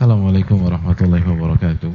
Assalamualaikum warahmatullahi wabarakatuh.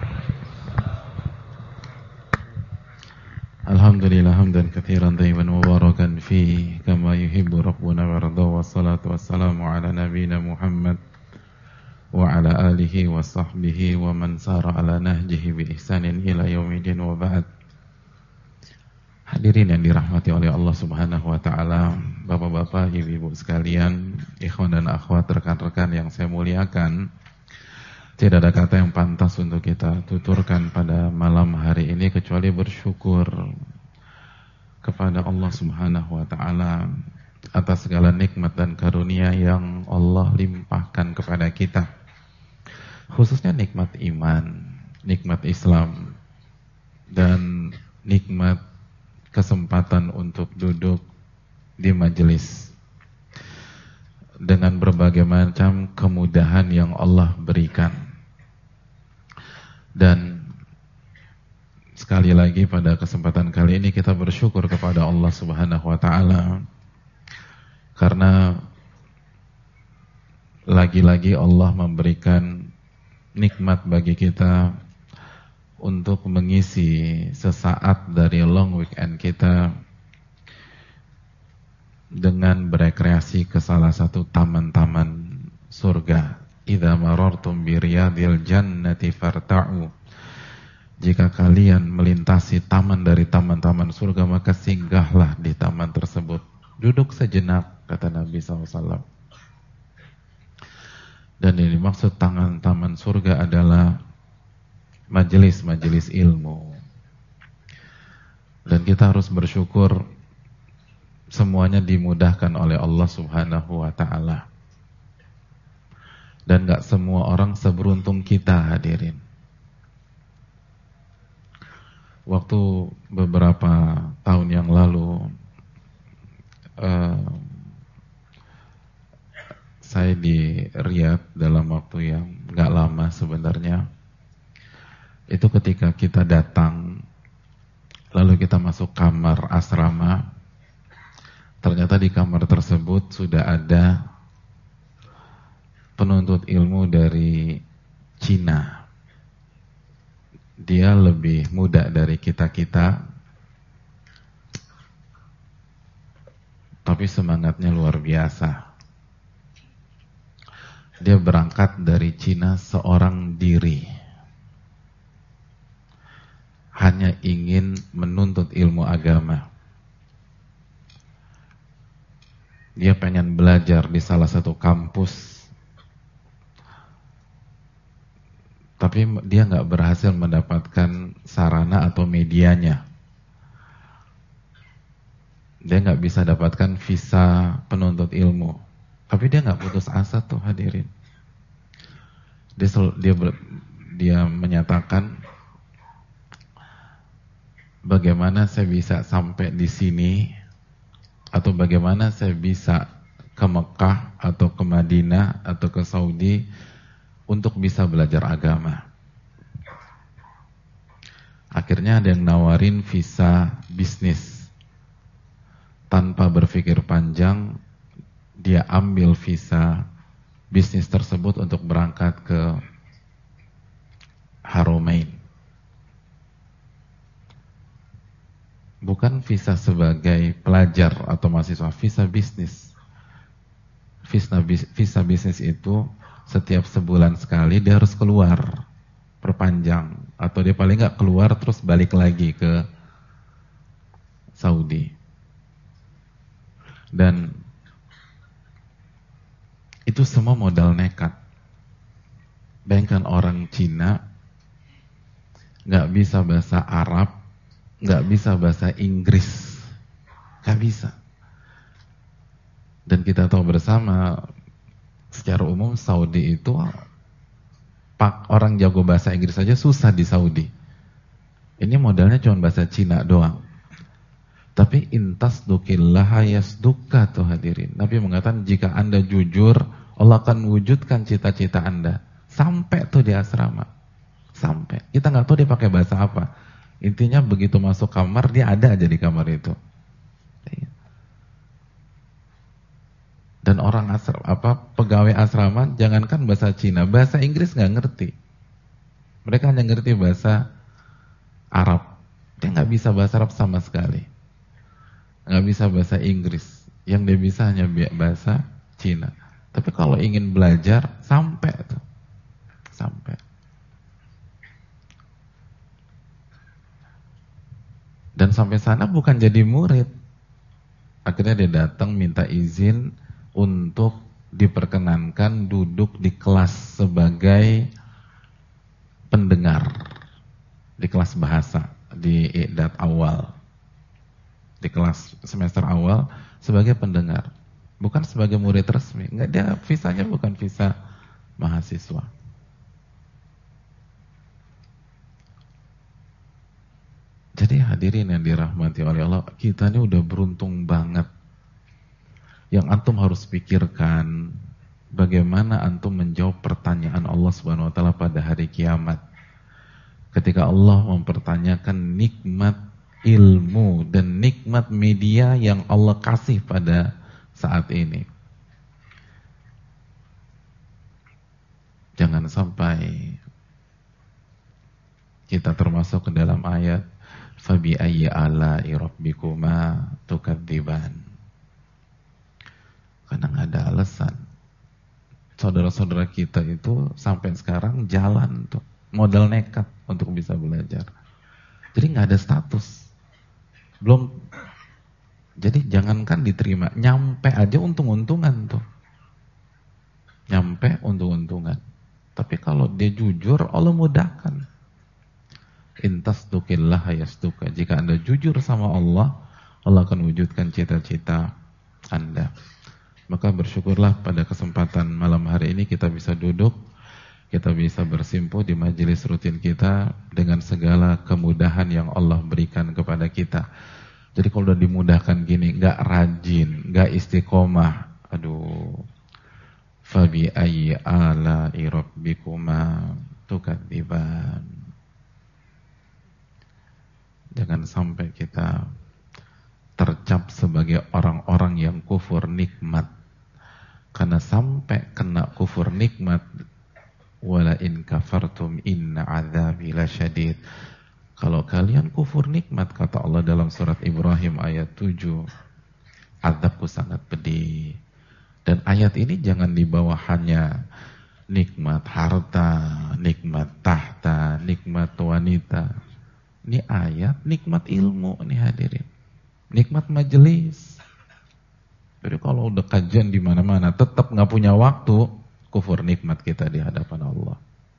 Alhamdulillah hamdan katsiran tayyiban mubarakan fi kama yuhibbu rabbuna wa yarda, wassalatu wassalamu ala nabiyyina Muhammad wa ala alihi wa sahbihi wa man sara ala nahjihi bi ihsanin ila yaumidin wa ba'd. Hadirin yang dirahmati oleh Allah Subhanahu wa taala, Bapak-bapak, Ibu-ibu sekalian, ikhwan dan akhwat, rekan-rekan yang saya muliakan. Tidak ada kata yang pantas untuk kita tuturkan pada malam hari ini kecuali bersyukur kepada Allah Subhanahu wa taala atas segala nikmat dan karunia yang Allah limpahkan kepada kita. Khususnya nikmat iman, nikmat Islam, dan nikmat kesempatan untuk duduk di majelis dengan berbagai macam kemudahan yang Allah berikan. Dan sekali lagi pada kesempatan kali ini kita bersyukur kepada Allah Subhanahu wa taala karena lagi-lagi Allah memberikan nikmat bagi kita untuk mengisi sesaat dari long weekend kita dengan berekreasi ke salah satu taman-taman surga. Idza marartum bi riyadil jannati farta'u. Jika kalian melintasi taman dari taman-taman surga, maka singgahlah di taman tersebut. Duduk sejenak, kata Nabi SAW. Dan yang dimaksud taman surga adalah majelis-majelis ilmu. Dan kita harus bersyukur semuanya dimudahkan oleh Allah Subhanahu wa taala. Dan gak semua orang seberuntung kita, hadirin. Waktu beberapa tahun yang lalu saya di Riyadh dalam waktu yang gak lama sebenarnya. Itu ketika kita datang, lalu kita masuk kamar asrama. Ternyata di kamar tersebut sudah ada penuntut ilmu dari Cina. Dia lebih muda dari kita-kita, tapi semangatnya luar biasa. Dia berangkat dari Cina seorang diri, hanya ingin menuntut ilmu agama. Dia pengen belajar di salah satu kampus, tapi dia nggak berhasil mendapatkan sarana atau medianya. Dia nggak bisa dapatkan visa penuntut ilmu. Tapi dia nggak putus asa tuh, hadirin. Dia menyatakan, bagaimana saya bisa sampai di sini, atau bagaimana saya bisa ke Mekah atau ke Madinah atau ke Saudi untuk bisa belajar agama. Akhirnya ada yang nawarin visa bisnis. Tanpa berpikir panjang, dia ambil visa bisnis tersebut untuk berangkat ke Haramain. Bukan visa sebagai pelajar atau mahasiswa, visa bisnis. Visa bisnis itu setiap sebulan sekali dia harus keluar, perpanjang, atau dia paling nggak keluar terus balik lagi ke Saudi. Dan itu semua modal nekat. Bayangkan orang Cina nggak bisa bahasa Arab, nggak bisa bahasa Inggris, nggak bisa. Dan kita tahu bersama, secara umum Saudi itu orang jago bahasa Inggris saja susah di Saudi. Ini modalnya cuma bahasa Cina doang. Tapi intas dukillaha yasdukka tuh, hadirin. Nabi mengatakan jika Anda jujur, Allah akan wujudkan cita-cita Anda. Sampai tuh di asrama. Sampai. Kita nggak tahu dia pakai bahasa apa. Intinya begitu masuk kamar, dia ada aja di kamar itu. Dan orang pegawai asrama, jangankan bahasa Cina, bahasa Inggris nggak ngerti. Mereka hanya ngerti bahasa Arab. Dia nggak bisa bahasa Arab sama sekali. Nggak bisa bahasa Inggris. Yang dia bisa hanya bahasa Cina. Tapi kalau ingin belajar, sampai tuh. Sampai. Dan sampai sana bukan jadi murid. Akhirnya dia datang minta izin untuk diperkenankan duduk di kelas sebagai pendengar di kelas bahasa di i'dad awal, di kelas semester awal sebagai pendengar, bukan sebagai murid resmi. Enggak, dia visanya bukan visa mahasiswa. Jadi hadirin yang dirahmati oleh Allah, kita ini udah beruntung banget. Yang antum harus pikirkan, bagaimana antum menjawab pertanyaan Allah Subhanahu wa taala pada hari kiamat. Ketika Allah mempertanyakan nikmat ilmu dan nikmat media yang Allah kasih pada saat ini. Jangan sampai kita termasuk ke dalam ayat fabi ayyi ala'i rabbikuma tukadziban. Karena nggak ada alasan. Saudara-saudara kita itu sampai sekarang jalan tuh, modal nekat untuk bisa belajar. Jadi nggak ada status. Belum. Jadi jangankan diterima, nyampe aja untung-untungan tuh. Nyampe untung-untungan. Tapi kalau dia jujur, Allah mudahkan. Intasdukillah yasduka. Jika Anda jujur sama Allah, Allah akan wujudkan cita-cita Anda. Maka bersyukurlah pada kesempatan malam hari ini kita bisa duduk, kita bisa bersimpuh di majelis rutin kita dengan segala kemudahan yang Allah berikan kepada kita. Jadi kalau udah dimudahkan gini, nggak rajin, nggak istiqomah, aduh. Fabi ayyi ala'i rabbikuma tukadziban. Jangan sampai kita tercap sebagai orang-orang yang kufur nikmat. Karena sampai kena kufur nikmat, wala in kafartum inna adzabi lasyadid. Kalau kalian kufur nikmat, kata Allah dalam surat Ibrahim ayat 7, azabku sangat pedih. Dan ayat ini jangan dibawa hanya nikmat harta, nikmat tahta, nikmat wanita. Ini ayat nikmat ilmu nih hadirin. Nikmat majelis. Jadi kalau udah kajian di mana-mana tetap nggak punya waktu, kufur nikmat kita di hadapan Allah.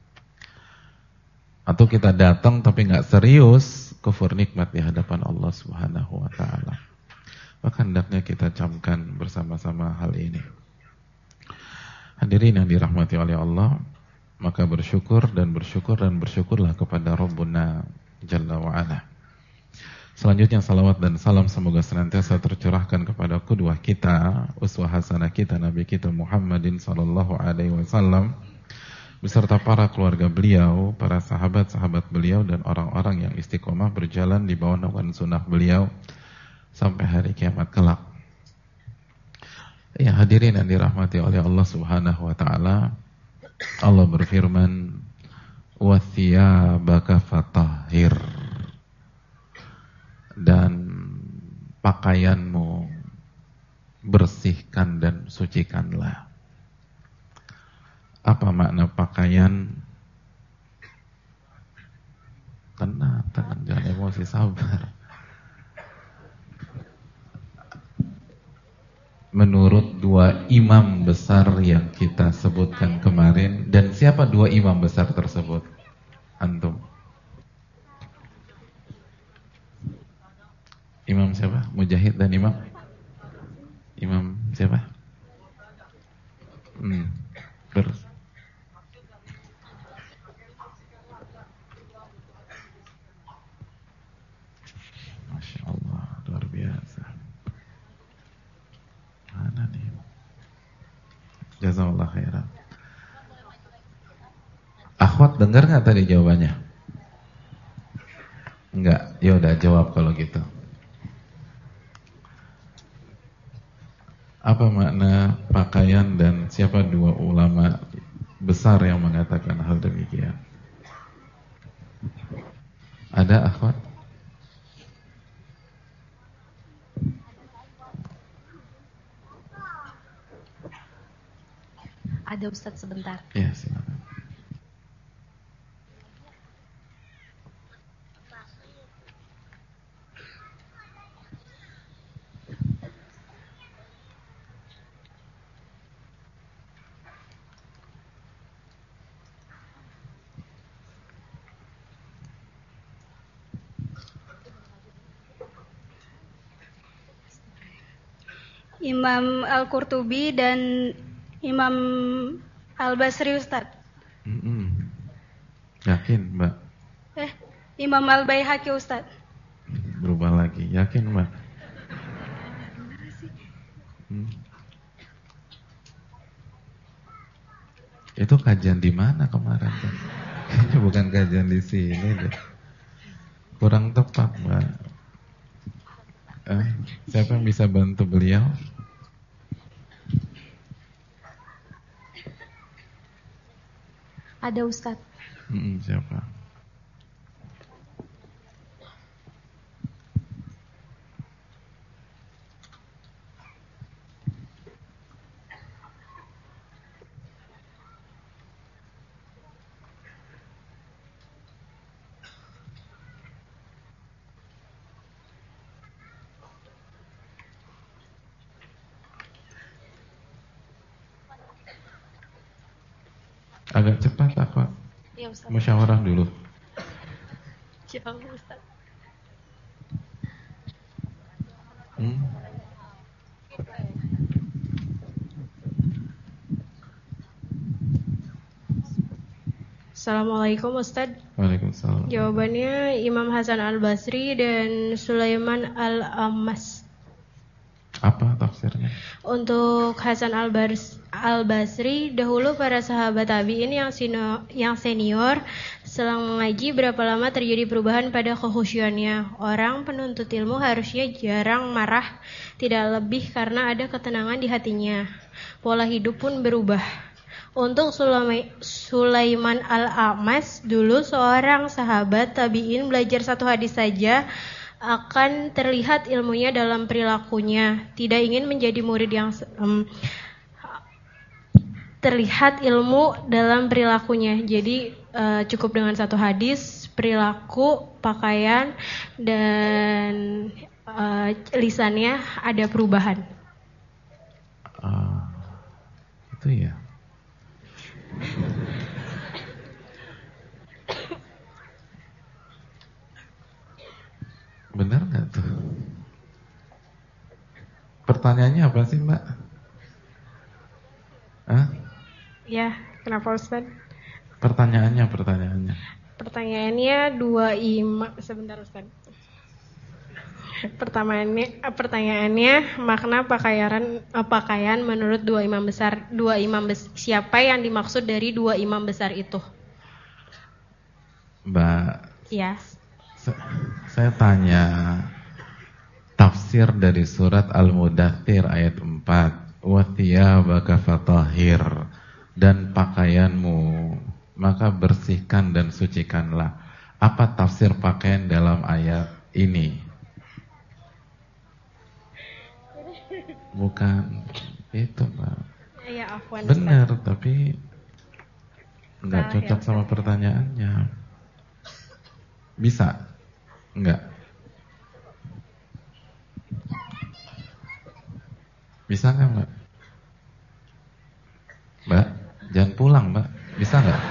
Atau kita datang tapi nggak serius, kufur nikmat di hadapan Allah Subhanahu wa taala. Maka hendaknya kita camkan bersama-sama hal ini. Hadirin yang dirahmati oleh Allah, maka bersyukur dan bersyukurlah kepada Rabbuna Jalla wa Ala. Selanjutnya salawat dan salam semoga senantiasa tercurahkan kepada qudwah kita, uswah hasanah kita, Nabi kita Muhammadin sallallahu alaihi wasallam beserta para keluarga beliau, para sahabat-sahabat beliau dan orang-orang yang istiqomah berjalan di bawah naungan sunnah beliau sampai hari kiamat kelak. Ya hadirin yang dirahmati oleh Allah Subhanahu wa taala, Allah berfirman, "Wa thiyabaka fatahhir." Dan pakaianmu bersihkan dan sucikanlah. Apa makna pakaian? Tenang, jangan emosi, sabar. Menurut dua imam besar yang kita sebutkan kemarin, dan siapa dua imam besar tersebut? Antum. Imam siapa? Mujahid dan imam? Imam siapa? Masya Allah, luar biasa. Mana nih? Jazakallah khairan. Akhwat dengar nggak tadi jawabannya? Enggak, ya udah jawab kalau gitu. Apa Apa makna pakaian dan siapa dua ulama besar yang mengatakan hal demikian? Ada akhwat? Ada Ustadz sebentar. Ya, silakan. Imam Al-Qurtubi dan Imam Al-Basri, Ustaz. Yakin, Mbak? Imam Al-Baihaqi, Ustaz. Berubah lagi. Yakin, Mbak? Itu kajian di mana kemarin? Kayaknya bukan kajian di sini deh. Kurang tepat, Mbak. Siapa yang bisa bantu beliau? Ada Ustadz. Siapa? Agak cepat apa? Ya, Ustaz. Musyawarah dulu. Ya, Ustaz. Assalamualaikum, Ustaz. Waalaikumsalam. Jawabannya Imam Hasan Al-Basri dan Sulaiman Al-Ammas. Apa tafsirnya? Untuk Hasan Al-Basri, dahulu para sahabat tabi'in yang senior selang mengaji berapa lama terjadi perubahan pada kekhusyuannya. Orang penuntut ilmu harusnya jarang marah, tidak lebih karena ada ketenangan di hatinya. Pola hidup pun berubah. Untuk Sulaiman Al-Ammas, dulu seorang sahabat tabi'in belajar satu hadis saja akan terlihat ilmunya dalam perilakunya. Tidak ingin menjadi murid yang terlihat ilmu dalam perilakunya. Jadi cukup dengan satu hadis, perilaku, pakaian, dan lisannya ada perubahan. Itu ya. Benar nggak tuh? Pertanyaannya apa sih, Mbak? Ya, kenapa, Ustaz? Pertanyaannya. Pertanyaannya dua imam. Sebentar, Ustaz. Pertanyaannya makna pakaian menurut dua imam besar. Siapa yang dimaksud dari dua imam besar itu? Mbak. Ya. Saya tanya tafsir dari surat Al-Mudaththir ayat 4, wa thiyabaka fatahhir, dan pakaianmu maka bersihkan dan sucikanlah. Apa tafsir pakaian dalam ayat ini? Bukan itu, Mbak. Ya, afwan. Benar, tapi enggak cocok sama pertanyaannya. Bisa? Enggak. Bisa enggak, Mbak? Mbak, jangan pulang, Mbak. Bisa enggak?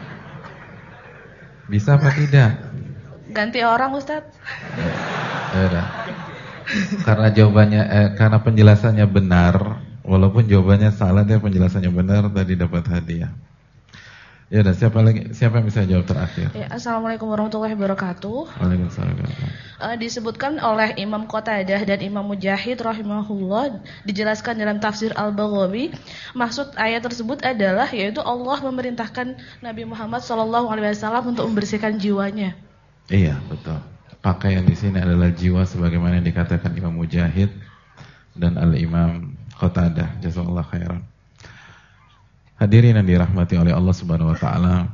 Bisa apa tidak? Ganti orang, Ustadz. Ya, karena jawabannya karena penjelasannya benar, walaupun jawabannya salah, dia penjelasannya benar, tadi dapat hadiah. Ya, dan siapa yang bisa jawab terakhir? Ya, Assalamualaikum warahmatullahi wabarakatuh. Waalaikumsalam. Disebutkan oleh Imam Qatadah dan Imam Mujahid rahimahullah, dijelaskan dalam tafsir Al-Baghawi, maksud ayat tersebut adalah yaitu Allah memerintahkan Nabi Muhammad SAW untuk membersihkan jiwanya. Iya, betul. Pakaian di sini adalah jiwa sebagaimana yang dikatakan Imam Mujahid dan Al-Imam Qatadah, jazakallahu khairan. Hadirin yang dirahmati oleh Allah Subhanahu wa taala,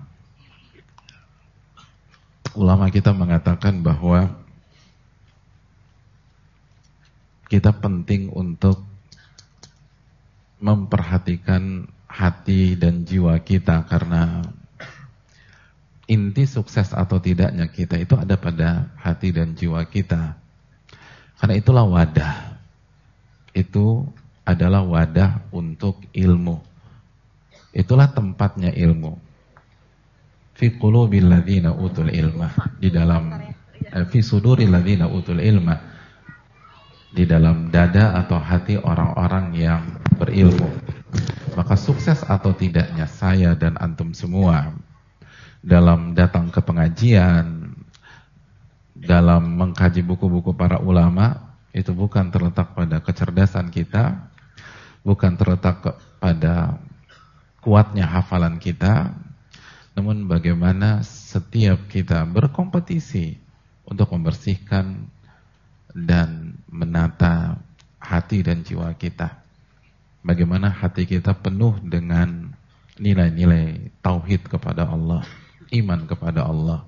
ulama kita mengatakan bahwa kita penting untuk memperhatikan hati dan jiwa kita, karena inti sukses atau tidaknya kita itu ada pada hati dan jiwa kita. Karena itulah wadah. Itu adalah wadah untuk ilmu. Itulah tempatnya ilmu. Fi qulubil ladzina utul ilma, di dalam fi suduril ladzina utul ilma, di dalam dada atau hati orang-orang yang berilmu. Maka sukses atau tidaknya saya dan antum semua dalam datang ke pengajian, dalam mengkaji buku-buku para ulama, itu bukan terletak pada kecerdasan kita, bukan terletak pada kuatnya hafalan kita, namun bagaimana setiap kita berkompetisi untuk membersihkan dan menata hati dan jiwa kita. Bagaimana hati kita penuh dengan nilai-nilai tauhid kepada Allah, iman kepada Allah,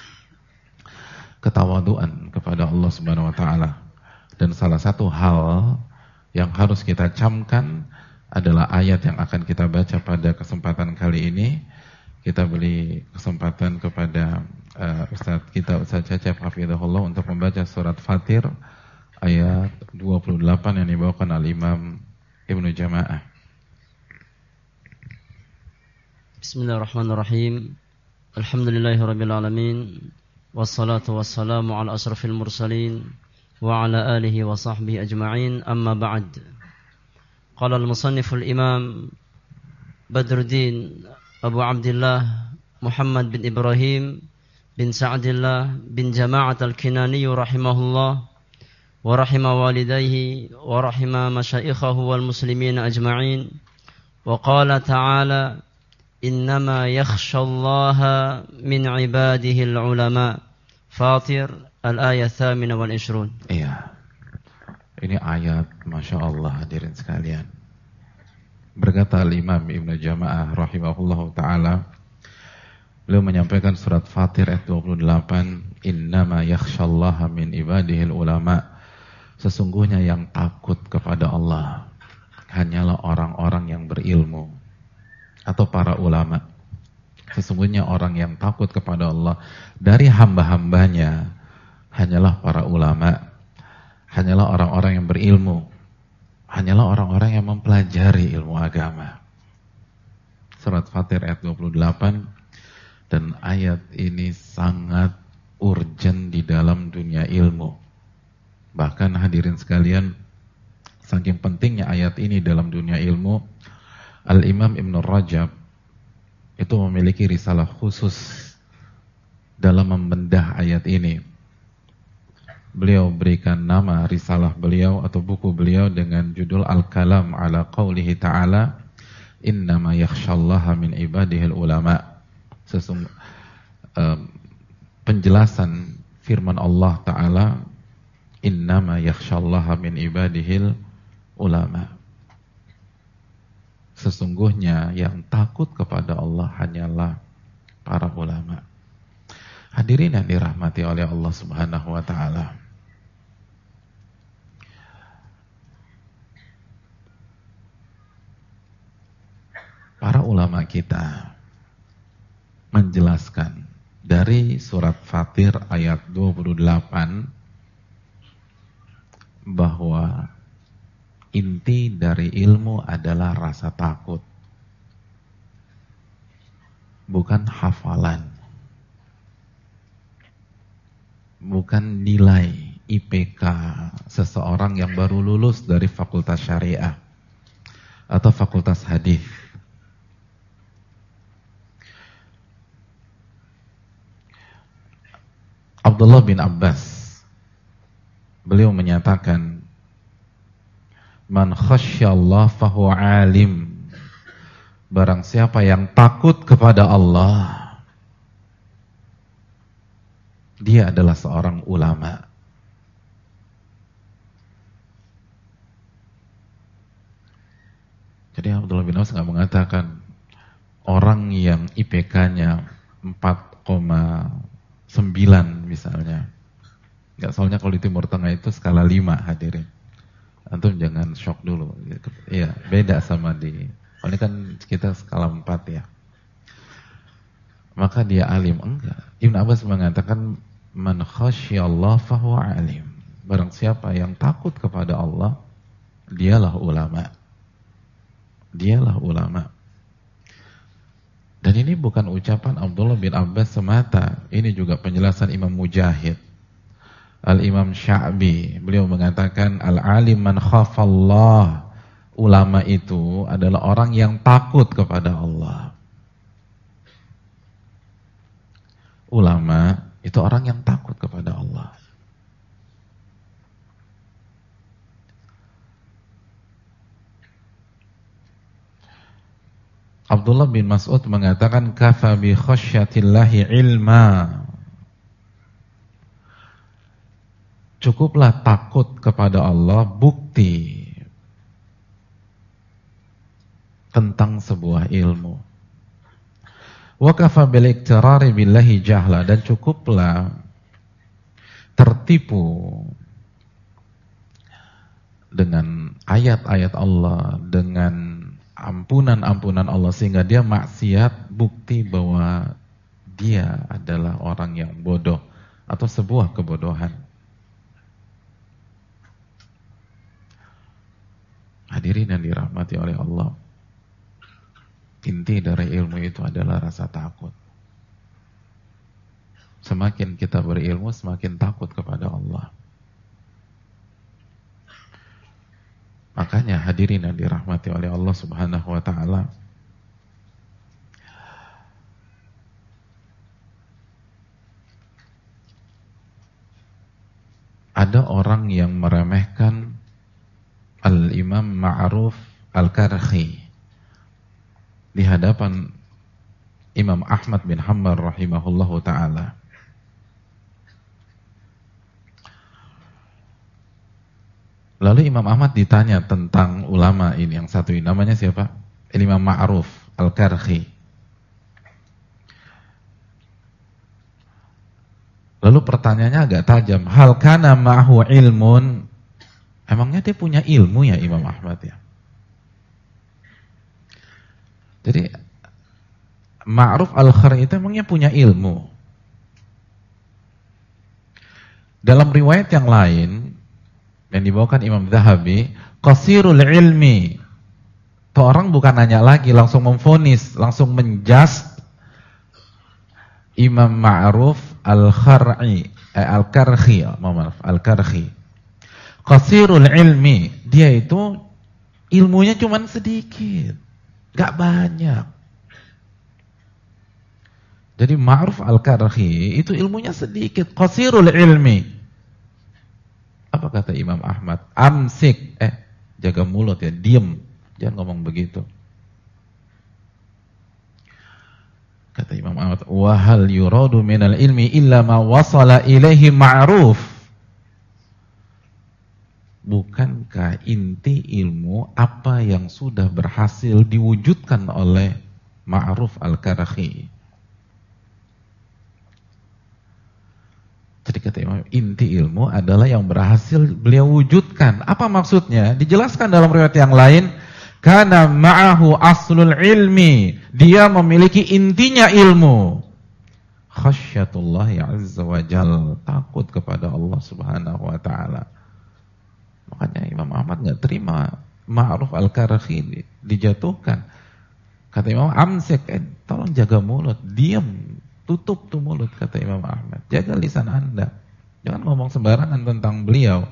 ketawaduan kepada Allah Subhanahu wa taala. Dan salah satu hal yang harus kita camkan adalah ayat yang akan kita baca pada kesempatan kali ini. Kita beri kesempatan kepada Ustaz kita, Ustaz Cecep hafizahullah, untuk membaca surat Fatir ayat 28 yang dibawakan al-Imam Ibnu Jama'ah. Bismillahirrahmanirrahim. Alhamdulillahirabbil alamin. Wassalatu wassalamu ala asrafil mursalin wa ala alihi wa sahbihi ajma'in. Amma ba'd. Qala al-musannif al-imam Badruddin Abu Abdullah Muhammad bin Ibrahim bin Sa'dillah bin Jama'at al-Kinani rahimahullah wa rahima walidayhi wa rahima masyayikhahu wal muslimin ajma'in. Wa qala ta'ala innama yakhshallaha min ibadihi al-ulama. Fatir al-ayat 28. Iya. Ini ayat Masya Allah, hadirin sekalian. Berkata al-Imam Ibnu Jama'ah rahimahullahu ta'ala, beliau menyampaikan surat Fatir ayat 28, innama yakhshallaha min ibadihil ulama. Sesungguhnya yang takut kepada Allah hanyalah orang-orang yang berilmu atau para ulama. Sesungguhnya orang yang takut kepada Allah dari hamba-hambanya hanyalah para ulama, hanyalah orang-orang yang berilmu, hanyalah orang-orang yang mempelajari ilmu agama. Surat Fatir ayat 28. Dan ayat ini sangat urgent di dalam dunia ilmu. Bahkan hadirin sekalian, saking pentingnya ayat ini dalam dunia ilmu, Al-Imam Ibn Rajab itu memiliki risalah khusus dalam membedah ayat ini. Beliau berikan nama risalah beliau atau buku beliau dengan judul Al-Kalam ala qawlihi ta'ala innama yakhshallaha min ibadihil ulama. Penjelasan firman Allah Ta'ala innama yakhshallaha min ibadihil ulama. Sesungguhnya yang takut kepada Allah hanyalah para ulama. Hadirin yang dirahmati oleh Allah Subhanahu wa ta'ala, para ulama kita menjelaskan dari surat Fatir ayat 28 bahwa inti dari ilmu adalah rasa takut, bukan hafalan, bukan nilai IPK seseorang yang baru lulus dari fakultas syariah atau fakultas hadis. Abdullah bin Abbas, beliau menyatakan, man khasyallah fahuwa alim. Barang siapa yang takut kepada Allah, dia adalah seorang ulama. Jadi Abdullah bin Abbas nggak mengatakan orang yang IPK-nya 4,9 misalnya. Nggak, soalnya kalau di Timur Tengah itu skala 5 hadirin. Antum jangan shock dulu. Iya, beda sama di. Ini kan kita skala 4 ya. Maka dia alim. Enggak. Ibn Abbas mengatakan man khasyallah fahuwa alim. Barang siapa yang takut kepada Allah, dialah ulama. Dialah ulama. Dan ini bukan ucapan Abdullah bin Abbas semata. Ini juga penjelasan Imam Mujahid. Al-Imam Sya'bi, beliau mengatakan al-alim man khafallah. Ulama itu adalah orang yang takut kepada Allah. Ulama itu orang yang takut kepada Allah. Abdullah bin Mas'ud mengatakan kafa bi khasyatillahi ilma. Cukuplah takut kepada Allah bukti tentang sebuah ilmu. Wa kafa bil iktirari billahi jahla, dan cukuplah tertipu dengan ayat-ayat Allah, dengan ampunan-ampunan Allah sehingga dia maksiat, bukti bahwa dia adalah orang yang bodoh atau sebuah kebodohan. Hadirin yang dirahmati oleh Allah, inti dari ilmu itu adalah rasa takut. Semakin kita berilmu, semakin takut kepada Allah. Makanya hadirin yang dirahmati oleh Allah Subhanahu wa taala, ada orang yang meremehkan Al-Imam Ma'ruf Al-Karhi di hadapan Imam Ahmad bin Hanbal rahimahullahu ta'ala. Lalu Imam Ahmad ditanya tentang ulama ini, yang satu ini namanya siapa? Imam Ma'ruf Al-Karhi. Lalu pertanyaannya agak tajam, hal kana ma'hu ilmun? Emangnya dia punya ilmu ya Imam Ahmad ya? Jadi Ma'ruf Al-Karhi itu emangnya punya ilmu? Dalam riwayat yang lain yang dibawakan Imam Zahabi, qasirul ilmi. Tuh orang bukan nanya lagi, langsung memvonis, langsung menjas Imam Ma'ruf Al-Karhi, Al-Karhi. Qasirul ilmi, dia itu ilmunya cuman sedikit, gak banyak. Jadi Ma'ruf Al-Karhi itu ilmunya sedikit, qasirul ilmi. Apa kata Imam Ahmad? Amsik, jaga mulut ya, diem, jangan ngomong begitu. Kata Imam Ahmad, wa hal yuradu minal ilmi illa ma wasala ilaihi Ma'ruf. Bukankah inti ilmu apa yang sudah berhasil diwujudkan oleh Ma'ruf Al-Karhi? Jadi kata Imam, inti ilmu adalah yang berhasil beliau wujudkan. Apa maksudnya? Dijelaskan dalam riwayat yang lain, kana ma'ahu aslul ilmi. Dia memiliki intinya ilmu. Khasyatullahi azza wa jal, takut kepada Allah Subhanahu wa taala. Makanya Imam Ahmad enggak terima Ma'ruf Al-Karhi dijatuhkan. Kata Imam, amsik, tolong jaga mulut, diam. Tutup tuh mulut, kata Imam Ahmad. Jaga lisan Anda. Jangan ngomong sembarangan tentang beliau.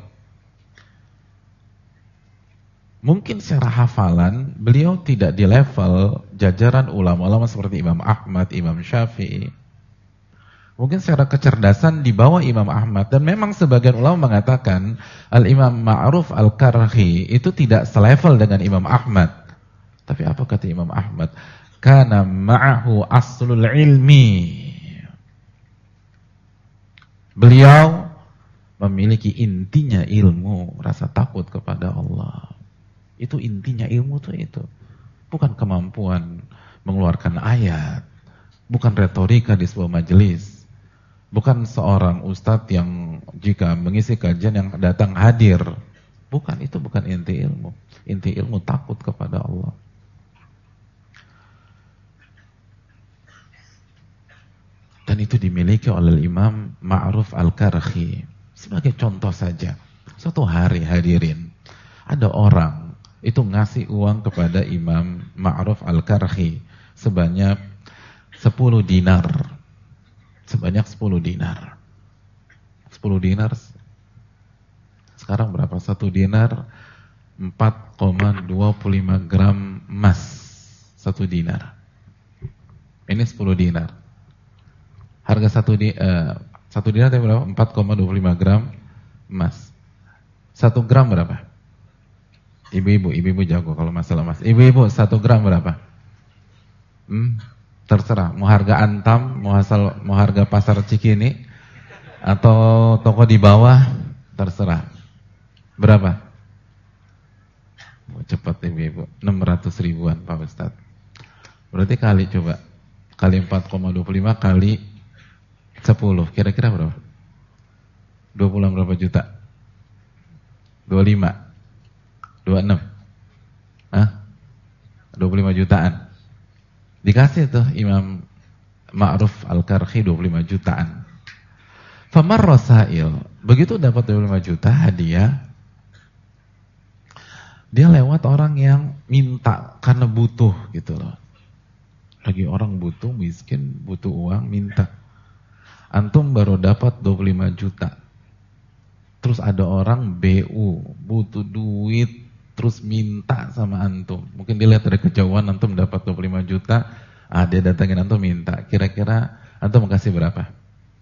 Mungkin secara hafalan, beliau tidak di level jajaran ulama-ulama seperti Imam Ahmad, Imam Syafi'i. Mungkin secara kecerdasan di bawah Imam Ahmad. Dan memang sebagian ulama mengatakan, Al-Imam Ma'ruf Al-Karhi itu tidak selevel dengan Imam Ahmad. Tapi apa kata Imam Ahmad? Kana ma'ahu aslul ilmi. Beliau memiliki intinya ilmu, rasa takut kepada Allah. Itu intinya ilmu tuh itu. bukan kemampuan mengeluarkan ayat, bukan retorika di sebuah majelis, bukan seorang ustadz yang jika mengisi kajian yang datang hadir. Bukan, itu bukan inti ilmu. Inti ilmu takut kepada Allah. Dan itu dimiliki oleh Imam Ma'ruf Al-Karhi. Sebagai contoh saja, suatu hari hadirin, ada orang itu ngasih uang kepada Imam Ma'ruf Al-Karhi sebanyak 10 dinar. Sebanyak 10 dinar. 10 dinar sekarang berapa? 1 dinar 4,25 gram emas. 1 dinar. Ini 10 dinar. Harga 1 dinar itu berapa? 4,25 gram emas. 1 gram berapa? Ibu-ibu jago kalau masalah emas. Ibu-ibu 1 gram berapa? Terserah. Mau harga Antam, mau harga pasar Cikini, atau toko di bawah, terserah. Berapa? Cepat ibu-ibu. 600 ribuan Pak Ustadz. Berarti kali 4,25 kali 10. Kira-kira berapa? 20 berapa juta? 25. 26. 25 jutaan. Dikasih tuh Imam Ma'ruf Al-Karhi 25 jutaan. Famar Rasail, begitu dapat 25 juta hadiah, dia lewat orang yang minta karena butuh gitu loh. Lagi orang butuh, miskin, butuh uang, minta. Antum baru dapat 25 juta. Terus ada orang BU, butuh duit, terus minta sama antum. Mungkin dilihat dari kejauhan antum dapat 25 juta, dia datangin antum minta. Kira-kira antum mau kasih berapa?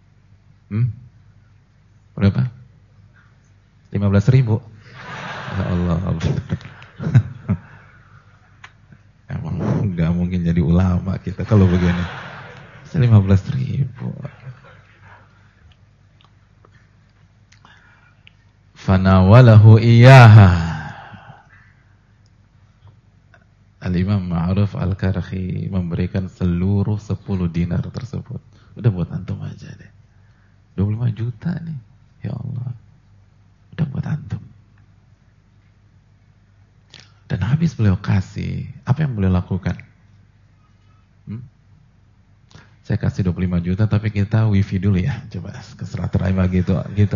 Berapa? 15.000. Ya Allah. Emang nggak mungkin jadi ulama kita kalau begini. 15.000. Fanawalahu iyaha. Al-Imam Ma'ruf Al-Karhi memberikan seluruh 10 dinar tersebut. Udah buat antum aja deh. 25 juta nih. Ya Allah. Udah buat antum. Dan habis beliau kasih, apa yang beliau lakukan? Saya kasih 25 juta tapi kita wifi dulu ya. Coba keserah terima gitu.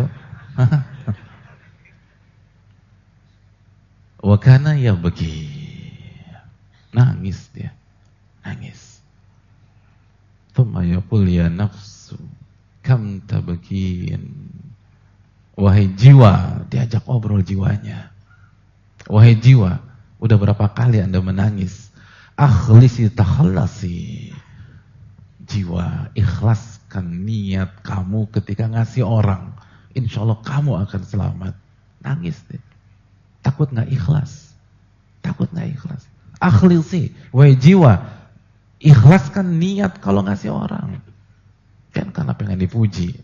Wa kana yabki. Nangis dia. Nangis. Thumma yaqul ya nafsu kam tabkin. Wahai jiwa, diajak obrol jiwanya. Wahai jiwa, udah berapa kali Anda menangis? Akhlisi takhallasi. Jiwa, ikhlaskan niat kamu ketika ngasih orang. Insya Allah kamu akan selamat. Nangis deh. Takut gak ikhlas? Takut gak ikhlas? Akhlisi, wahai jiwa, ikhlaskan niat kalau ngasih orang. Kan karena pengen dipuji.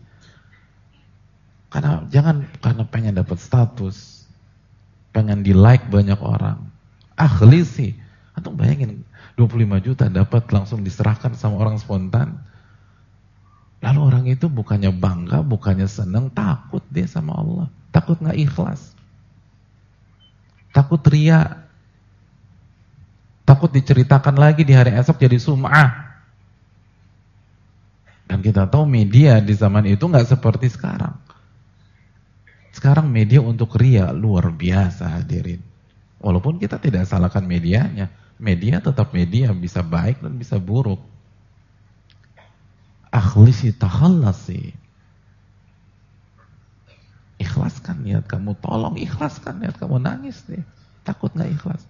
Jangan karena pengen dapat status, pengen di like banyak orang. Akhlisi. Antum bayangin 25 juta dapat langsung diserahkan sama orang spontan. Lalu orang itu bukannya bangga, bukannya senang, takut dia sama Allah. Takut gak ikhlas. Takut ria. Takut diceritakan lagi di hari esok jadi sum'ah. Dan kita tahu media di zaman itu gak seperti sekarang. Sekarang media untuk ria luar biasa hadirin. Walaupun kita tidak salahkan medianya. Media tetap media, bisa baik dan bisa buruk. Akhlisi takhallasi. Ikhlaskan niat kamu, tolong ikhlaskan niat kamu, nangis deh. Takut gak ikhlas?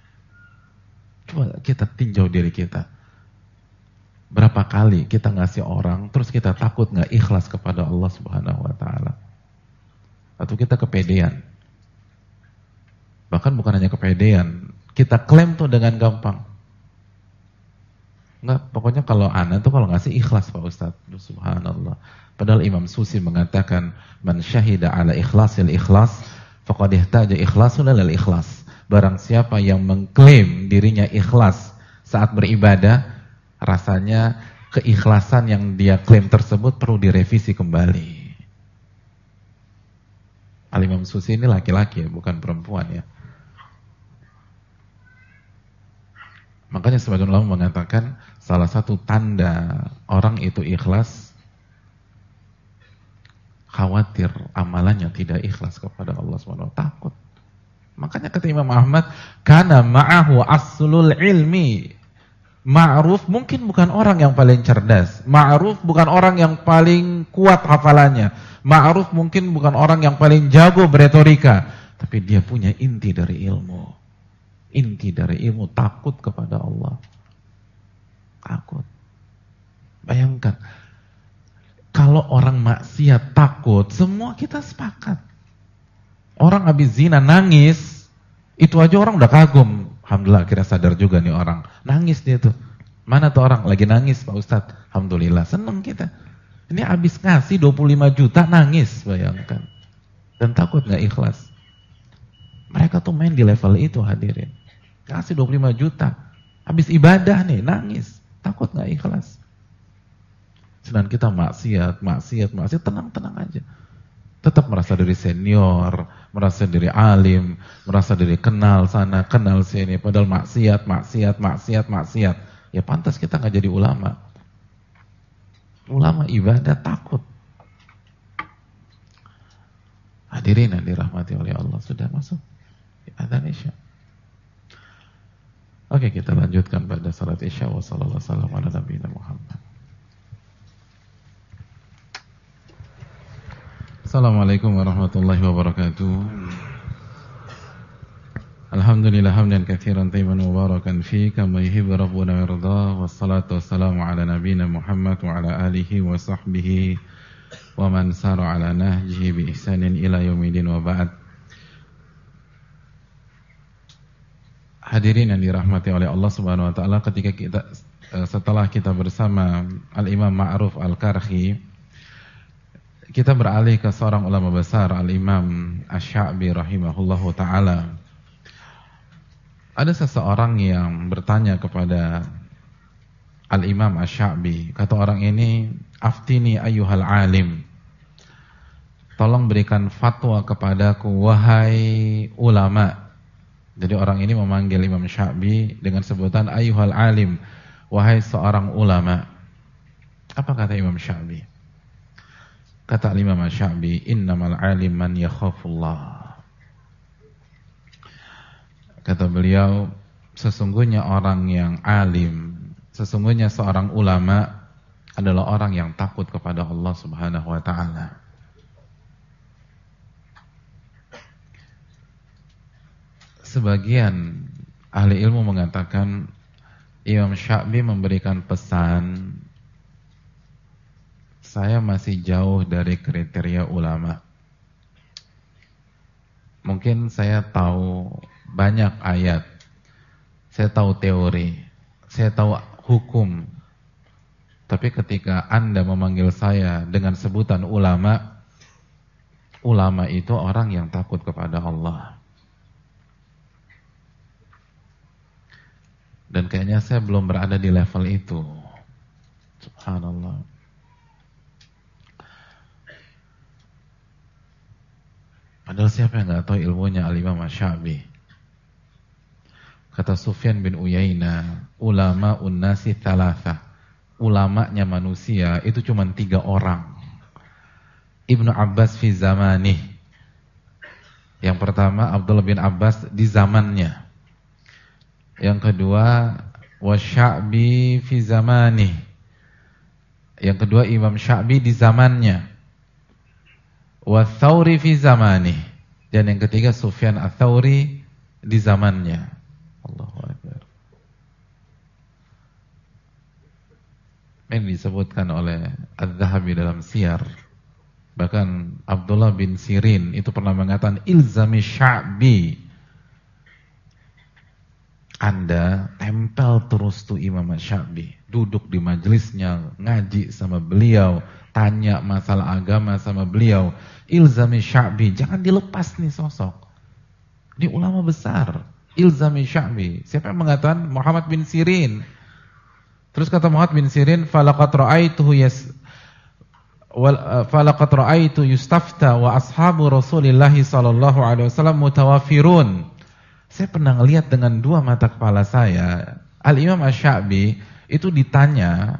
Coba kita tinjau diri kita. Berapa kali kita ngasih orang, terus kita takut gak ikhlas kepada Allah Subhanahu wa ta'ala. Atau kita kepedean. Bahkan bukan hanya kepedean, kita klaim tuh dengan gampang. Enggak, pokoknya kalau ana tuh kalau ngasih ikhlas Pak Ustadz. Subhanallah. Padahal Imam Susi mengatakan, man syahida ala ikhlasil ikhlas, faqad ihtaja ikhlasul lil ikhlas. Barang siapa yang mengklaim dirinya ikhlas saat beribadah, rasanya keikhlasan yang dia klaim tersebut perlu direvisi kembali. Al-Imam Susi ini laki-laki ya, bukan perempuan ya. Makanya sebagian ulama mengatakan salah satu tanda orang itu ikhlas, khawatir amalannya tidak ikhlas kepada Allah SWT, takut. Makanya kata Imam Ahmad, kana ma'ahu aslul ilmi. Ma'ruf mungkin bukan orang yang paling cerdas, Ma'ruf bukan orang yang paling kuat hafalannya, Ma'ruf mungkin bukan orang yang paling jago beretorika, tapi dia punya inti dari ilmu. Inti dari ilmu, takut kepada Allah. Takut. Bayangkan, kalau orang maksiat takut, semua kita sepakat. Orang habis zina nangis, itu aja orang udah kagum. Alhamdulillah akhirnya sadar juga nih orang. Nangis dia tuh. Mana tuh orang? Lagi nangis Pak Ustadz. Alhamdulillah, seneng kita. Ini habis ngasih 25 juta nangis, bayangkan. Dan takut gak ikhlas. Mereka tuh main di level itu hadirin. Ngasih 25 juta. Habis ibadah nih, nangis. Takut gak ikhlas. Sedangkan kita maksiat, tenang-tenang aja. Tetap merasa diri senior, merasa diri alim, merasa diri kenal sana, kenal sini. Padahal maksiat. Ya pantas kita gak jadi ulama. Ulama ibadah takut. Hadirin yang dirahmati oleh Allah, sudah masuk adzan Isya. Oke, kita lanjutkan pada salat Isya. Wassallallahu ala nabiyina Muhammad. Assalamualaikum warahmatullahi wabarakatuh. Alhamdulillah hamdan katsiran tayyiban mubarakan fi kama yuhibbu rabbuna wa yarda. Wassalatu wassalamu ala nabiyyina Muhammad wa ala alihi wa sahbihi wa man sara ala nahjihi bi ihsanin ila yaumil wa ba'd. Hadirin yang dirahmati oleh Allah Subhanahu wa taala, ketika kita setelah kita bersama Al-Imam Ma'ruf Al-Karhi, kita beralih ke seorang ulama besar, Al-Imam Asy-Sya'bi rahimahullahu ta'ala. Ada seseorang yang bertanya kepada Al-Imam Asy-Sya'bi. Kata orang ini, aftini ayyuhal alim. Tolong berikan fatwa kepadaku, wahai ulama. Jadi orang ini memanggil Imam Sya'bi dengan sebutan ayyuhal alim, wahai seorang ulama. Apa kata Imam Sya'bi? Kata Imam Asy-Sya'bi, innamal alim man yakhafullah. Kata beliau, sesungguhnya orang yang alim, sesungguhnya seorang ulama adalah orang yang takut kepada Allah Subhanahu wa taala. Sebagian ahli ilmu mengatakan Imam Sya'bi memberikan pesan, saya masih jauh dari kriteria ulama. Mungkin saya tahu banyak ayat, saya tahu teori, saya tahu hukum. Tapi ketika Anda memanggil saya dengan sebutan ulama, ulama itu orang yang takut kepada Allah. Dan kayaknya saya belum berada di level itu. Subhanallah. Padahal siapa yang gak tahu ilmunya Al-Imam Asy-Sya'bi. Kata Sufyan bin Uyainah, ulama unnasi thalatha. Ulamanya manusia itu cuma 3 orang. Ibnu Abbas fi zamanih. Yang pertama Abdullah bin Abbas di zamannya. Yang kedua Wasya'bi fi zamanih. Yang kedua Imam Sya'bi di zamannya. Wa Tsauri fi zamani. Dan yang ketiga Sufyan Ats-Tsauri di zamannya. Allahu Akbar. Ini disebutkan oleh Az-Zahabi dalam Siyar. Bahkan Abdullah bin Sirin itu pernah mengatakan ilzami Sya'bi. Anda tempel terus tuh Imam Sya'bi, duduk di majelisnya, ngaji sama beliau, tanya masalah agama sama beliau. Ilzami Sya'bi, jangan dilepas nih sosok. Ini ulama besar, ilzami Sya'bi. Siapa yang mengatakan? Muhammad bin Sirin. Terus kata Muhammad bin Sirin, falaqad ra'aitu yustafta wa ashabu Rasulillah sallallahu alaihi wasallam mutawafirun. Saya pernah lihat dengan dua mata kepala saya, Al-Imam Asy-Sya'bi itu ditanya,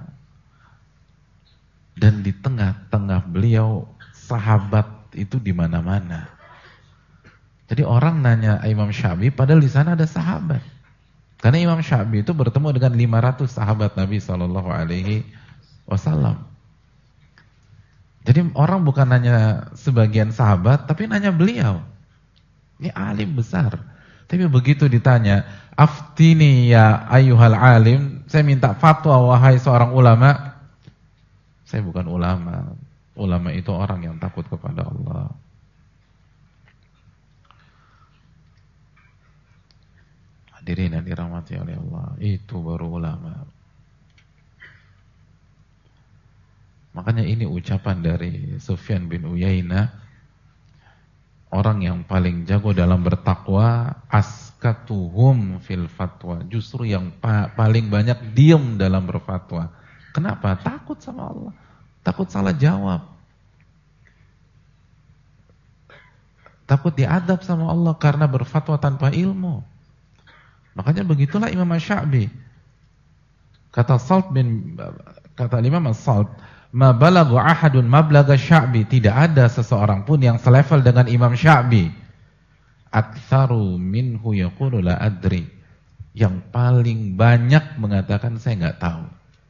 dan di tengah-tengah beliau sahabat itu di mana-mana. Jadi orang nanya Imam Sya'bi padahal di sana ada sahabat. Karena Imam Sya'bi itu bertemu dengan 500 sahabat Nabi sallallahu alaihi wasallam. Jadi orang bukan nanya sebagian sahabat, tapi nanya beliau. Ini alim besar. Tapi begitu ditanya, aftini ya ayyuhal alim, saya minta fatwa wahai seorang ulama. Saya bukan ulama. Ulama itu orang yang takut kepada Allah. Hadirin yang dirahmati oleh Allah, itu baru ulama. Makanya ini ucapan dari Sufyan bin Uyainah, orang yang paling jago dalam bertakwa, askatuhum fil fatwa, justru yang paling banyak diam dalam berfatwa. Kenapa? Takut sama Allah, takut salah jawab, takut diadab sama Allah karena berfatwa tanpa ilmu. Makanya begitulah Imam Asy-Sya'bi. Kata Imam As-Salt, ma balagha ahadun mablagha Sya'bi, tidak ada seseorang pun yang selevel dengan Imam Sya'bi. Aktsaru minhu yaqulu la adri, yang paling banyak mengatakan saya enggak tahu.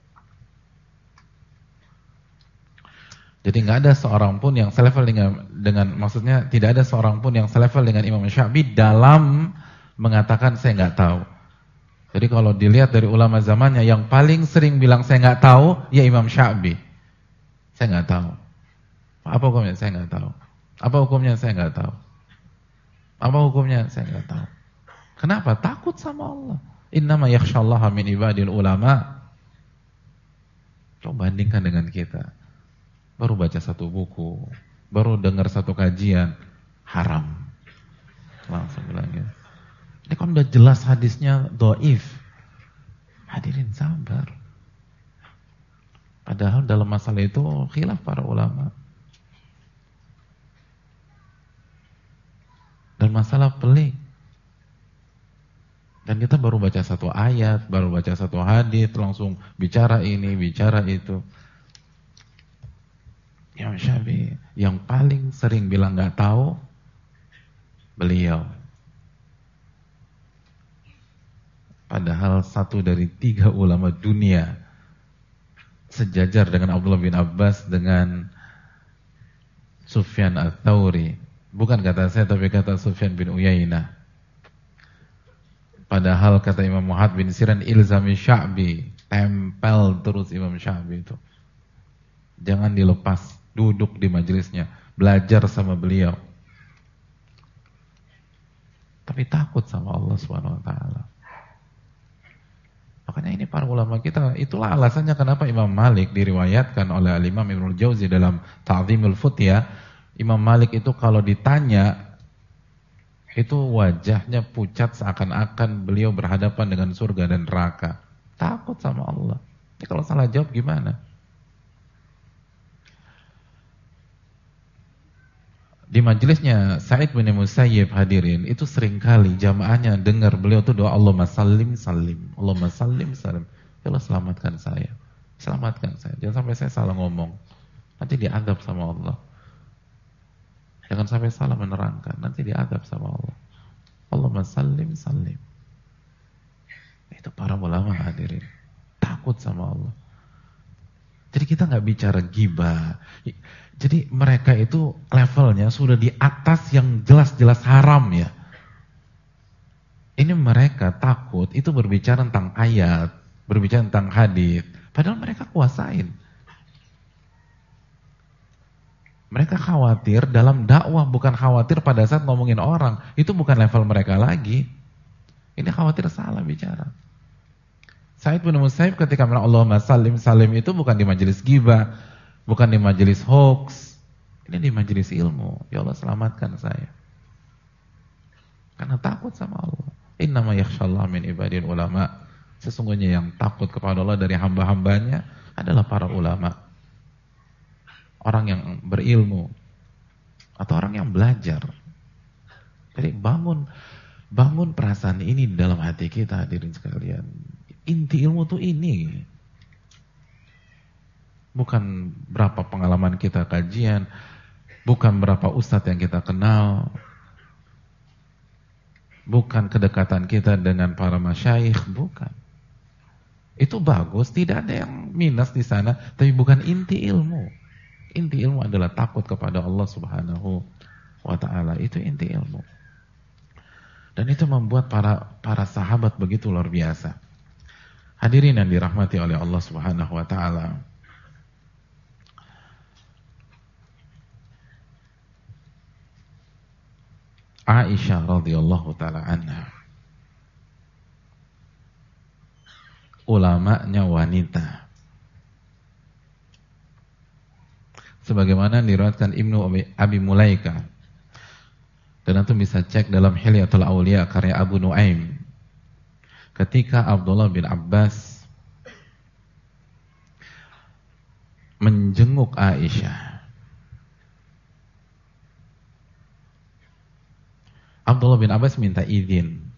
Jadi enggak ada seorang pun yang selevel dengan maksudnya tidak ada seorang pun yang selevel dengan Imam Sya'bi dalam mengatakan saya nggak tahu. Jadi kalau dilihat dari ulama zamannya, yang paling sering bilang saya nggak tahu, ya Imam Sya'bi. Saya nggak tahu. Apa hukumnya? Saya nggak tahu. Apa hukumnya? Saya nggak tahu. Apa hukumnya? Saya nggak tahu. Kenapa? Takut sama Allah. Innama yakhshallaha min ibadil ulama. Coba bandingkan dengan kita. Baru baca satu buku, baru dengar satu kajian, haram. Langsung bilang gitu. Ini kan udah jelas hadisnya dhaif. Hadirin sabar. Padahal dalam masalah itu khilaf para ulama. Dan masalah pelik. Dan kita baru baca satu ayat, baru baca satu hadis, langsung bicara ini, bicara itu. Imam Sya'bi yang paling sering bilang nggak tahu, beliau. Padahal satu dari 3 ulama dunia, sejajar dengan Abdullah bin Abbas, dengan Sufyan Ats-Tsauri. Bukan kata saya, tapi kata Sufyan bin Uyainah. Padahal kata Imam Muhammad bin Sirin, ilzami Sya'bi, tempel terus Imam Sya'bi itu. Jangan dilepas, duduk di majelisnya, belajar sama beliau. Tapi takut sama Allah Subhanahu wa taala. Makanya ini para ulama kita, itulah alasannya kenapa Imam Malik diriwayatkan oleh Al-Imam Ibnul Jauzi dalam Ta'dhimul Futyah. Imam Malik itu kalau ditanya, itu wajahnya pucat seakan-akan beliau berhadapan dengan surga dan neraka. Takut sama Allah. Ini kalau salah jawab gimana? Di majelisnya Sa'id bin Musayyib, hadirin, itu seringkali jamaahnya dengar beliau tuh doa Allahumma sallim salim, Allahumma sallim salim. Ya Allah, selamatkan saya. Selamatkan saya. Jangan sampai saya salah ngomong. Nanti diadab sama Allah. Jangan sampai salah menerangkan, nanti diadab sama Allah. Allahumma sallim salim. Itu para ulama, hadirin. Takut sama Allah. Jadi kita nggak bicara ghibah. Jadi mereka itu levelnya sudah di atas yang jelas-jelas haram ya. Ini mereka takut itu berbicara tentang ayat, berbicara tentang hadis, padahal mereka kuasain. Mereka khawatir dalam dakwah, bukan khawatir pada saat ngomongin orang. Itu bukan level mereka lagi. Ini khawatir salah bicara. Sa'id bin Musayyib ketika bilang Allahumma sallim salim itu bukan di majelis ghibah, bukan di majelis hoax. Ini di majelis ilmu. Ya Allah, selamatkan saya. Karena takut sama Allah. Innama yakhshallah min ibadil ulama. Sesungguhnya yang takut kepada Allah dari hamba-hambanya adalah para ulama. Orang yang berilmu atau orang yang belajar. Jadi bangun perasaan ini di dalam hati kita, hadirin sekalian. Inti ilmu tuh ini. Bukan berapa pengalaman kita kajian, bukan berapa ustadz yang kita kenal, bukan kedekatan kita dengan para masyayikh, bukan. Itu bagus, tidak ada yang minus di sana, tapi bukan inti ilmu. Inti ilmu adalah takut kepada Allah Subhanahu wa ta'ala. Itu inti ilmu. Dan itu membuat para sahabat begitu luar biasa. Hadirin yang dirahmati oleh Allah Subhanahu wa ta'ala. Aisyah radhiyallahu ta'ala anha, ulamanya wanita, sebagaimana diriwayatkan Ibnu Abi Mulaika, dan antum bisa cek dalam Hilyatul Auliya karya Abu Nuaim, ketika Abdullah bin Abbas menjenguk Aisyah. Abdullah bin Abbas minta izin.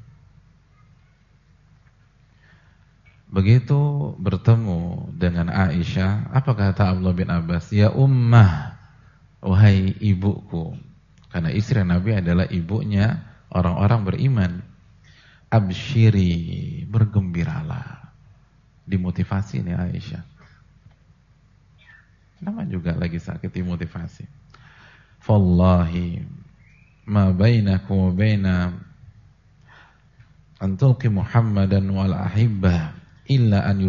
Begitu bertemu dengan Aisyah, apa kata Abdullah bin Abbas? Ya ummah, wahai ibuku. Karena istri Nabi adalah ibunya orang-orang beriman. Absyiri, bergembiralah. Dimotivasi nih Aisyah. Nama juga lagi sakit, dimotivasi. Fallahi ma bainakum wa baina an tulqi Muhammadan wal ahibbah illa an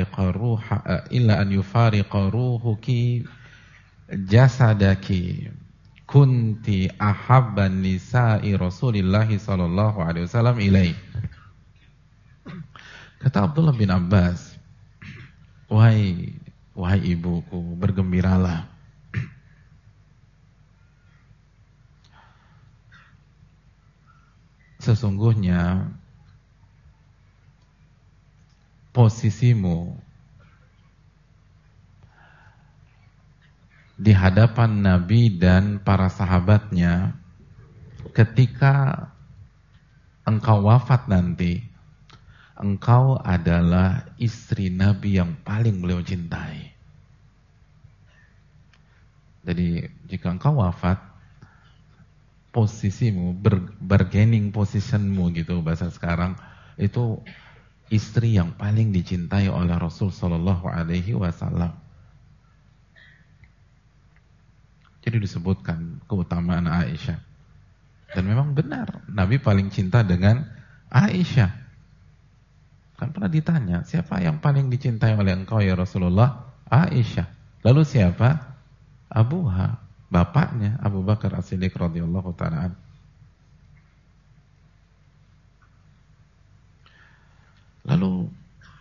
yufariqa ruhuki jasadaki kunti ahabban nisa'i Rasulillahi sallallahu alaihi wasallam ilaih. Kata Abdullah bin Abbas, wahai ibuku, bergembiralah. Sesungguhnya posisimu di hadapan Nabi dan para sahabatnya ketika engkau wafat nanti, engkau adalah istri Nabi yang paling beliau cintai. Jadi jika engkau wafat, posisimu, bargaining positionmu gitu bahasa sekarang, itu istri yang paling dicintai oleh Rasul Sallallahu Alaihi Wasallam. Jadi disebutkan keutamaan Aisyah. Dan memang benar, Nabi paling cinta dengan Aisyah. Kan pernah ditanya, siapa yang paling dicintai oleh engkau ya Rasulullah? Aisyah. Lalu siapa? Abuha, bapaknya Abu Bakar As-Siddiq radhiyallahu ta'ala. Lalu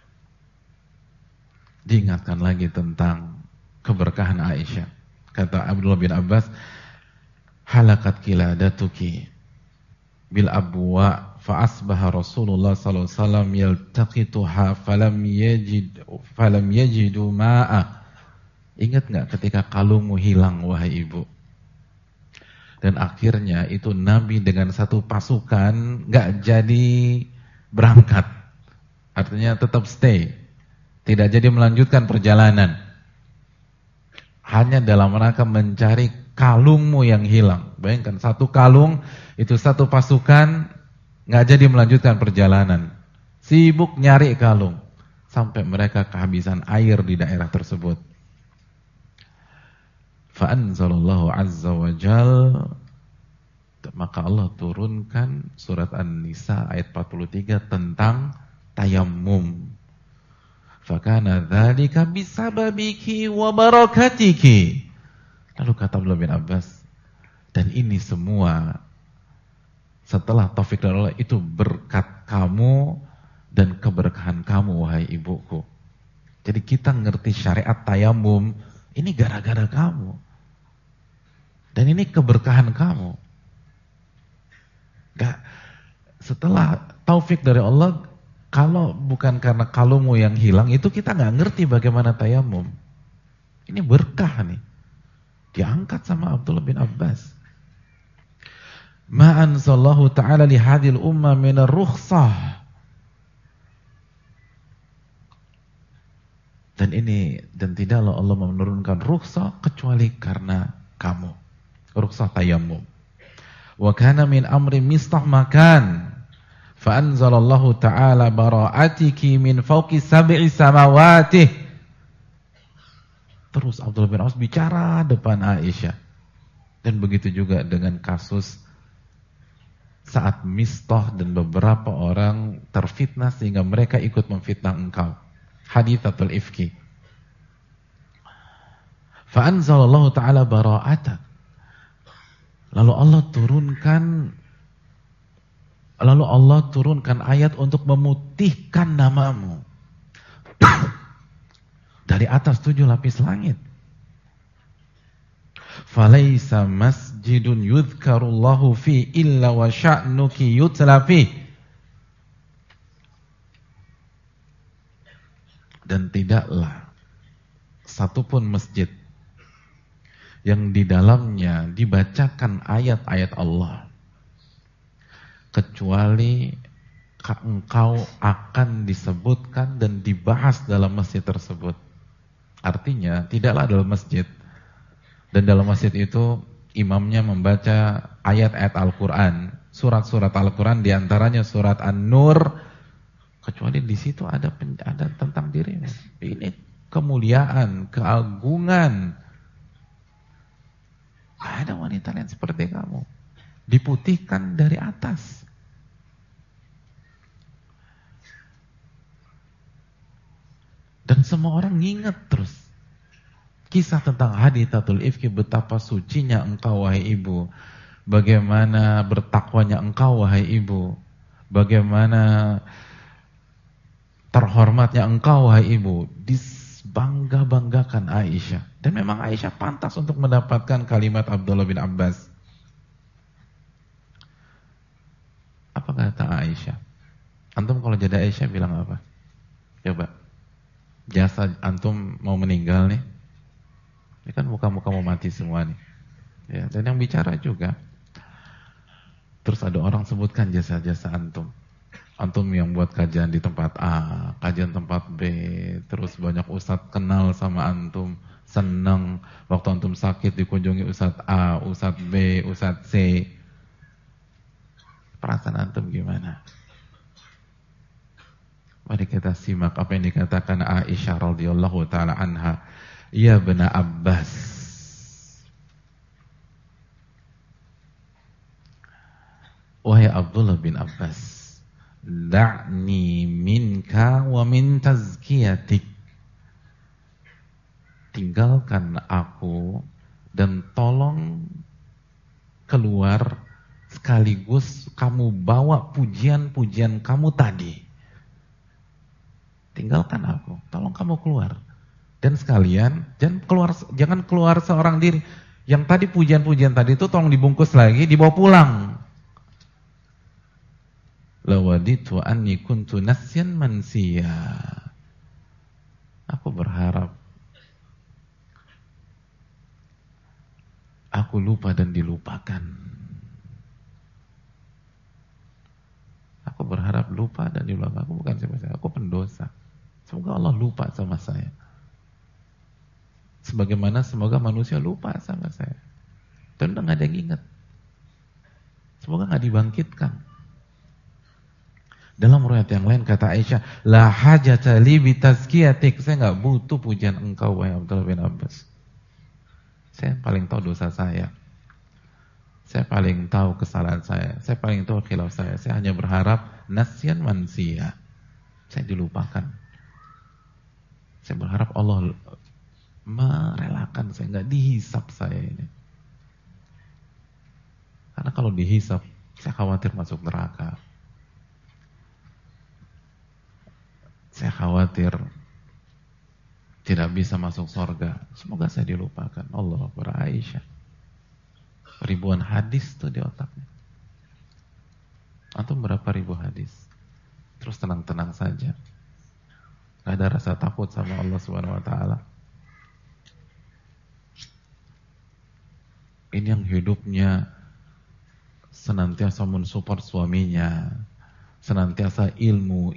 diingatkan lagi tentang keberkahan Aisyah. Kata Abdullah bin Abbas, halakat kiladatuki bil abwa fa asbaha Rasulullah sallallahu alaihi wasallam yaltaqituha falam yajidu ma'a. Ingat enggak ketika kalungmu hilang wahai ibu? Dan akhirnya itu Nabi dengan satu pasukan enggak jadi berangkat. Artinya tetap stay. Tidak jadi melanjutkan perjalanan. Hanya dalam rangka mencari kalungmu yang hilang. Bayangkan satu kalung, itu satu pasukan, nggak jadi melanjutkan perjalanan. Sibuk nyari kalung. Sampai mereka kehabisan air di daerah tersebut. Fa'anzalallahu azza wa jal, maka Allah turunkan surat An-Nisa ayat 43 tentang tayammum. Fakana dzalika bisababiki wa barakatiki. Lalu kata Abdullah bin Abbas, dan ini semua setelah taufik dari Allah, itu berkat kamu dan keberkahan kamu wahai ibuku. Jadi kita ngerti syariat tayammum ini gara-gara kamu. Dan ini keberkahan kamu. Setelah taufik dari Allah. Kalau bukan karena kalungmu yang hilang, itu kita nggak ngerti bagaimana tayamum. Ini berkah nih. Diangkat sama Abdullah bin Abbas. Ma anzalallahu ta'ala li hadhil umma minar rukhsah. Dan tidaklah Allah menurunkan rukhsah kecuali karena kamu. Rukhsah tayamum. Wa kana min amri mistahmakan. Fa anzalallahu ta'ala bara'atiki min fawqi sab'i samawati. Terus Abdullah bin Abbas bicara depan Aisyah. Dan begitu juga dengan kasus saat Mistah dan beberapa orang terfitnah sehingga mereka ikut memfitnah engkau. Hadithatul ifki. Fa anzalallahu ta'ala bara'atak. Lalu Allah turunkan ayat untuk memutihkan namamu dari atas 7 lapis langit. Falaisa masjidun yudhkarullahu fi illa wa sya'nuki yutla fi. Dan tidaklah satupun masjid yang di dalamnya dibacakan ayat-ayat Allah kecuali engkau akan disebutkan dan dibahas dalam masjid tersebut. Artinya tidaklah dalam masjid, dan dalam masjid itu imamnya membaca ayat-ayat Al-Quran, surat-surat Al-Quran, diantaranya surat An-Nur, kecuali di situ ada tentang dirimu. Ini kemuliaan, keagungan. Ada wanita lain seperti kamu, diputihkan dari atas. Dan semua orang nginget terus kisah tentang hadithatul ifki, betapa sucinya engkau wahai ibu, bagaimana bertakwanya engkau wahai ibu, bagaimana terhormatnya engkau wahai ibu. Disbangga-banggakan Aisyah. Dan memang Aisyah pantas untuk mendapatkan kalimat Abdullah bin Abbas. Apa kata Aisyah? Antum kalau jadi Aisyah bilang apa? Coba. Jasa antum mau meninggal nih. Ini kan muka-muka mau mati semua nih. Ya, dan yang bicara juga. Terus ada orang sebutkan jasa-jasa antum. Antum yang buat kajian di tempat A, kajian tempat B, terus banyak ustadz kenal sama antum, senang waktu antum sakit dikunjungi ustadz A, ustadz B, ustadz C. Perasaan antum gimana? Mari kita simak apa yang dikatakan Aisyah radhiyallahu taala anha. Ya bena Abbas, wahai Abdullah bin Abbas, da'ni minka wa min tazkiyatik. Tinggalkan aku dan tolong keluar sekaligus kamu bawa pujian-pujian kamu tadi. Tinggalkan aku, tolong kamu keluar. Dan sekalian, jangan keluar seorang diri. Yang tadi pujian-pujian tadi itu tolong dibungkus lagi, dibawa pulang. Lawaditu anni kuntu nasyan mansiya. Aku berharap aku lupa dan dilupakan. Aku berharap lupa dan dilupakan. Aku bukan siapa-siapa, aku pendosa. Semoga Allah lupa sama saya. Sebagaimana semoga manusia lupa sama saya. Dan udah gak ada yang ingat. Semoga gak dibangkitkan. Dalam riwayat yang lain kata Aisyah, la hajata li bi tazkiyatik. Saya gak butuh pujian engkau wahai Abdullah bin Abbas. Saya paling tahu dosa saya. Saya paling tahu kesalahan saya. Saya paling tahu khilaf saya. Saya hanya berharap nasyan mansiya. Saya dilupakan. Saya berharap Allah merelakan saya, nggak dihisap saya ini. Karena kalau dihisap, saya khawatir masuk neraka. Saya khawatir tidak bisa masuk surga. Semoga saya dilupakan. Allah Akbar. Aisyah. Ribuan hadis tuh di otaknya. Antum berapa ribu hadis? terus tenang-tenang saja. Gak ada rasa takut sama Allah Subhanahu wa taala. Ini yang hidupnya senantiasa mensupport suaminya, senantiasa ilmu.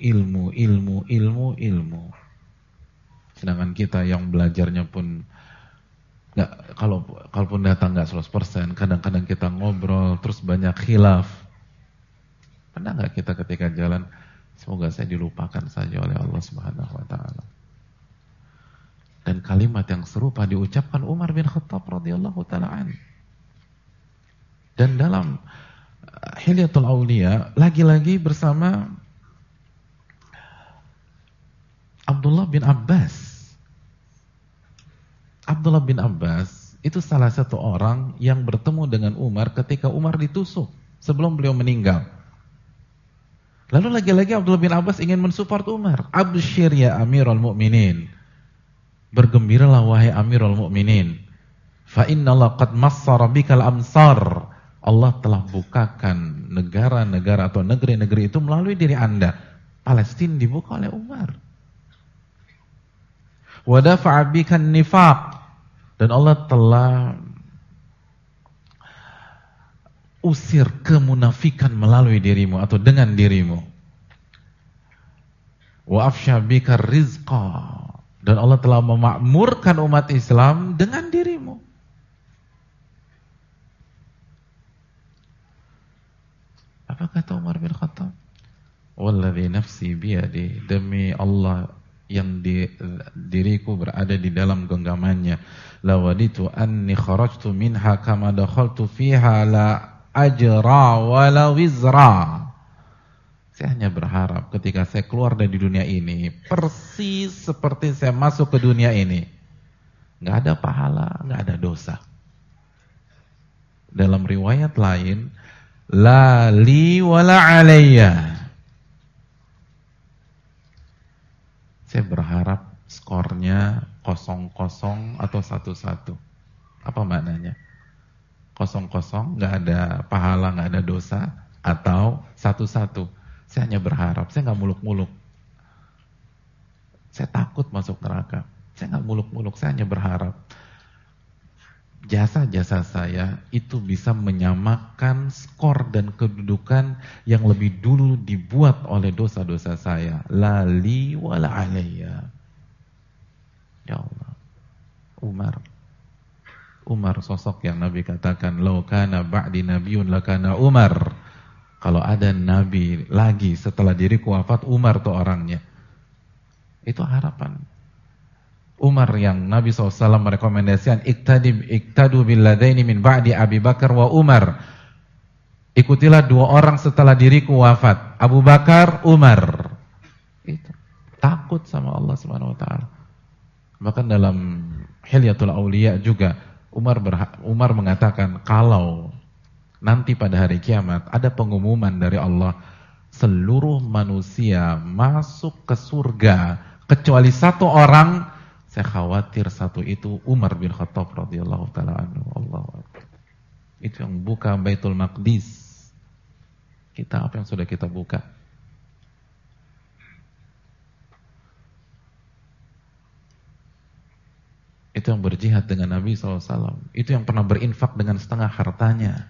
Sedangkan kita yang belajarnya pun kalaupun datang nggak 100%, kadang-kadang kita ngobrol terus banyak khilaf. Pernah nggak kita ketika jalan, semoga saya dilupakan saja oleh Allah Subhanahu wa taala. Dan kalimat yang serupa diucapkan Umar bin Khattab radhiyallahu taala an. Dan dalam Hilyatul Auliya lagi-lagi bersama Abdullah bin Abbas. Abdullah bin Abbas itu salah satu orang yang bertemu dengan Umar ketika Umar ditusuk sebelum beliau meninggal. Lalu lagi-lagi Abdullah bin Abbas ingin mensupport Umar. Abshir ya Amirul Mukminin. Bergembiralah wahai Amirul Mukminin. Fa innallaha qad massara bikal amsar. Allah telah bukakan negara-negara atau negeri-negeri itu melalui diri Anda. Palestina dibuka oleh Umar. Wa dafa'a bikan nifaq. Dan Allah telah usir kemunafikan melalui dirimu atau dengan dirimu. Wa afsha bika rizqa. Dan Allah telah memakmurkan umat Islam dengan dirimu. Apa kata Umar bin Khattab? Walladzi nafsi biyadi, demi Allah yang diriku berada di dalam genggamannya, lawaditu anni kharajtu minha kama dakhaltu fiha la ajra wala wizra. Saya hanya berharap ketika saya keluar dari dunia ini persis seperti saya masuk ke dunia ini, nggak ada pahala, nggak ada dosa. Dalam riwayat lain, la li wala alayya. Saya berharap skornya 0-0 atau 1-1. Apa maknanya? 0-0, nggak ada pahala, nggak ada dosa, atau 1-1. Saya hanya berharap, saya nggak muluk-muluk. Saya takut masuk neraka. Saya nggak muluk-muluk, saya hanya berharap jasa-jasa saya itu bisa menyamakan skor dan kedudukan yang lebih dulu dibuat oleh dosa-dosa saya. La li wala alayya. Ya Allah. Umar sosok yang Nabi katakan, "Lau kana ba'di nabiyyun lakana Umar." Kalau ada nabi lagi setelah diriku wafat, Umar tuh orangnya. Itu harapan. Umar yang Nabi SAW merekomendasikan, iktadu billadaini min ba'di Abi Bakar wa Umar. Ikutilah dua orang setelah diriku wafat, Abu Bakar, Umar. Itu takut sama Allah Subhanahu wa taala. Bahkan dalam Hilyatul Auliya juga Umar mengatakan, kalau nanti pada hari kiamat ada pengumuman dari Allah, seluruh manusia masuk ke surga kecuali satu orang, saya khawatir satu itu Umar bin Khattab radhiyallahu taala anhu. Allahu akbar. Itu yang buka Baitul Maqdis. Kita apa yang sudah kita buka? Itu yang berjihad dengan Nabi SAW. Itu yang pernah berinfak dengan setengah hartanya.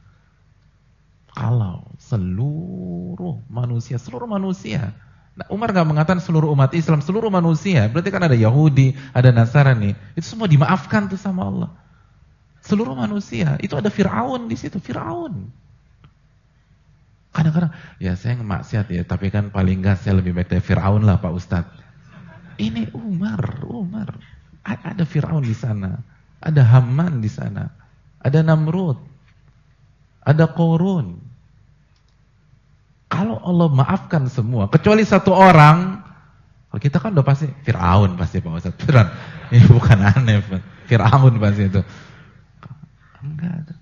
Kalau seluruh manusia, nah, Umar gak mengatakan seluruh umat Islam, seluruh manusia. Berarti kan ada Yahudi, ada Nasrani. Itu semua dimaafkan tuh sama Allah. Seluruh manusia. Itu ada Fir'aun di situ, Fir'aun. Kadang-kadang, ya saya ngemaksiat ya, tapi kan paling enggak saya lebih baik dari Fir'aun lah Pak Ustadz. Ini Umar. Ada Fir'aun di sana. Ada Haman di sana. Ada Namrud. Ada Qarun. Kalau Allah maafkan semua, kecuali satu orang, kalau kita kan udah pasti Fir'aun pasti Pak Ustaz. Fir'aun. Ini bukan aneh, Fir'aun pasti itu. Enggak ada.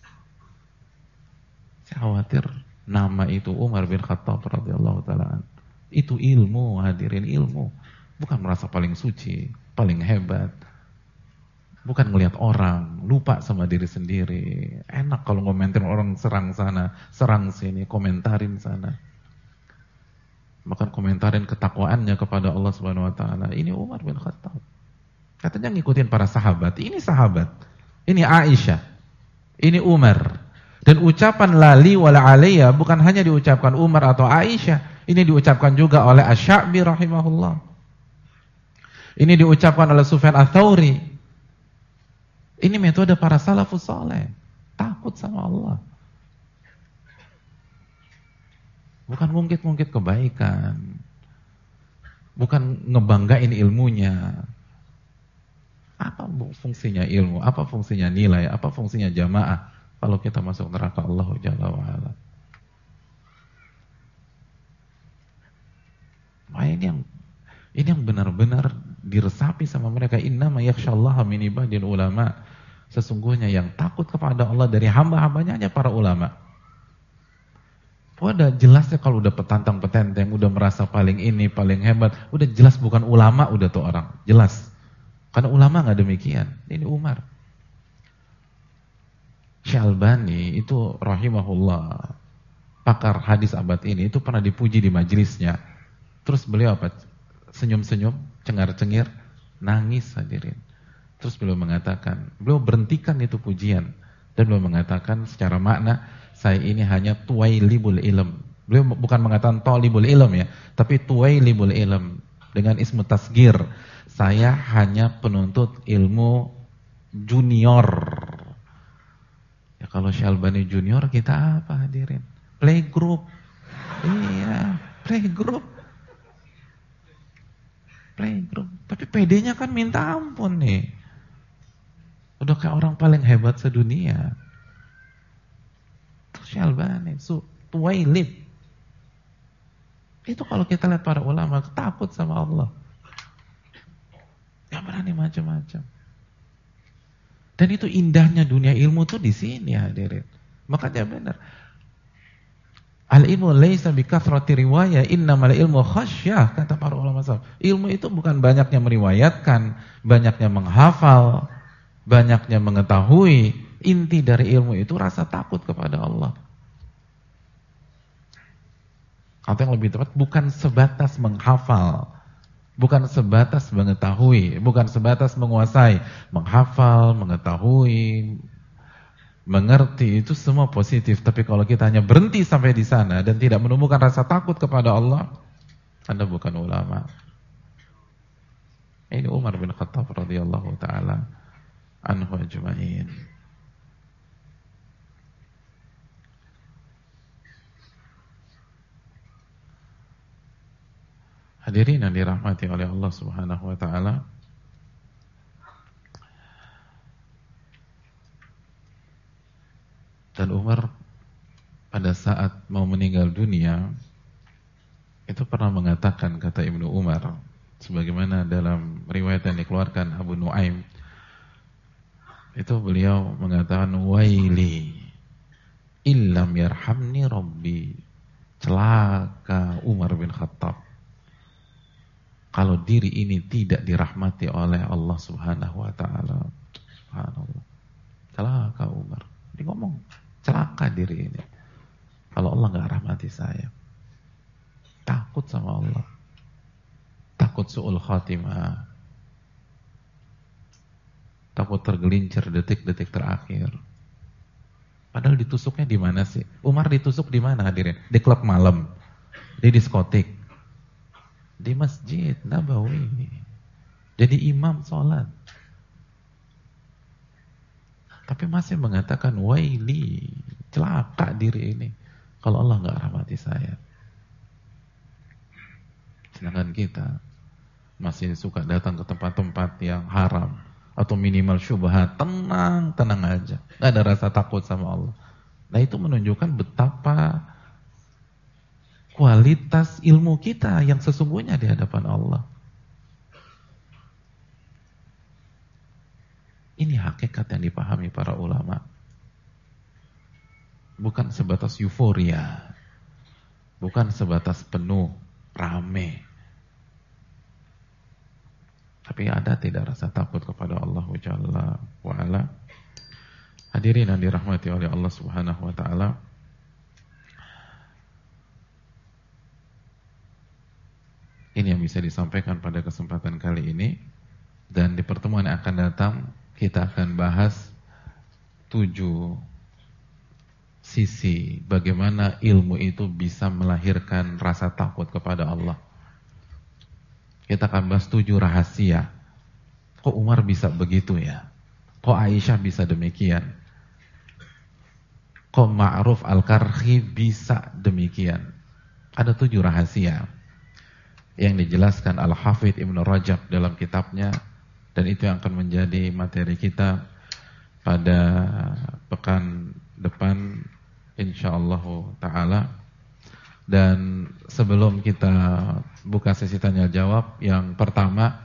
Saya khawatir nama itu Umar bin Khattab radhiyallahu taala. Itu ilmu, hadirin, ilmu. Bukan merasa paling suci, paling hebat. Bukan ngelihat orang, lupa sama diri sendiri. Enak kalau ngomentarin orang serang sana, serang sini, komentarin sana. Bahkan komentarin ketakwaannya kepada Allah Subhanahu wa taala. Ini Umar bin Khattab. Katanya ngikutin para sahabat. Ini sahabat. Ini Aisyah. Ini Umar. Dan ucapan lali wala alayya bukan hanya diucapkan Umar atau Aisyah. Ini diucapkan juga oleh Asy-Sya'bi rahimahullah. Ini diucapkan oleh Sufyan Ats-Tsauri. Ini metode para salafus saleh. Takut sama Allah. Bukan ngungkit-ngungkit kebaikan. Bukan ngebanggain ilmunya. Apa fungsinya ilmu? Apa fungsinya nilai? Apa fungsinya jamaah kalau kita masuk neraka Allah Jalla wa Ala? Wah, ini yang benar-benar diresapi sama mereka. Innama yakhsyallaha min ibadil ulama. Sesungguhnya yang takut kepada Allah dari hamba-hambanya hanya para ulama. Udah jelasnya kalau udah petantang-petenteng, udah merasa paling ini, paling hebat, udah jelas bukan ulama udah tuh orang, jelas. Karena ulama nggak demikian. Ini Umar. Syalbani itu rahimahullah, pakar hadis abad ini, itu pernah dipuji di majelisnya. Terus beliau apa? Senyum-senyum, cengar-cengir, nangis hadirin. Terus beliau mengatakan, beliau berhentikan itu pujian dan beliau mengatakan secara makna, saya ini hanya tuwailibul ilm. Beliau bukan mengatakan talibul ilm ya, tapi tuwailibul ilm dengan ismu tasgir. Saya hanya penuntut ilmu junior. Ya kalau Syalbani junior kita apa hadirin? Playgroup. Iya, playgroup. Playgroup. Tapi PD-nya kan minta ampun nih. Udah kayak orang paling hebat sedunia. Syalbani, Tuwailib. Itu kalau kita lihat para ulama takut sama Allah. Gak berani macam-macam. Dan itu indahnya dunia ilmu tuh di sini hadirin. Makanya benar. Al-ilmu laisa bikathrati riwayah, innamal ilmu khasyah, kata para ulama salaf. Ilmu itu bukan banyaknya meriwayatkan, banyaknya menghafal, banyaknya mengetahui. Inti dari ilmu itu rasa takut kepada Allah. Atau yang lebih tepat, bukan sebatas menghafal, bukan sebatas mengetahui, bukan sebatas menguasai. Menghafal, mengetahui, mengerti, itu semua positif. Tapi kalau kita hanya berhenti sampai di sana dan tidak menumbuhkan rasa takut kepada Allah, Anda bukan ulama. Ini Umar bin Khattab radhiyallahu ta'ala anhu ajma'in. Hadirin yang dirahmati oleh Allah Subhanahu wa taala. Dan Umar pada saat mau meninggal dunia itu pernah mengatakan, kata Ibnu Umar, sebagaimana dalam riwayat yang dikeluarkan Abu Nuaim, itu beliau mengatakan, waili illam yarhamni rabbi. Celaka Umar bin Khattab kalau diri ini tidak dirahmati oleh Allah Subhanahu wa taala. Subhanallah. Celaka Umar. Dia ngomong, celaka diri ini kalau Allah enggak rahmati saya. Takut sama Allah. Takut su'ul khatimah. Takut tergelincir detik-detik terakhir. Padahal ditusuknya di mana sih? Umar ditusuk di mana hadirin? Di klub malam, di diskotik, di Masjid Nabawi. Jadi imam sholat. Tapi masih mengatakan waili, celaka diri ini kalau Allah enggak rahmati saya. Sedangkan kita masih suka datang ke tempat-tempat yang haram atau minimal syubhat, tenang aja, enggak ada rasa takut sama Allah. Nah, itu menunjukkan betapa kualitas ilmu kita yang sesungguhnya di hadapan Allah. Ini hakikat yang dipahami para ulama. Bukan sebatas euforia, bukan sebatas penuh, rame. Tapi ada tidak rasa takut kepada Allah Jalla wa Ala. Hadirin yang dirahmati oleh Allah Subhanahu wa taala. bisa disampaikan pada kesempatan kali ini. Dan di pertemuan yang akan datang kita akan bahas 7 sisi bagaimana ilmu itu bisa melahirkan rasa takut kepada Allah. Kita akan bahas 7 rahasia. Kok Umar bisa begitu ya? Kok Aisyah bisa demikian? Kok Ma'ruf Al-Karhi bisa demikian? Ada 7 rahasia yang dijelaskan Al-Hafidh Ibn Rajab dalam kitabnya, dan itu yang akan menjadi materi kita pada pekan depan insyaallah ta'ala. Dan sebelum kita buka sesi tanya jawab, yang pertama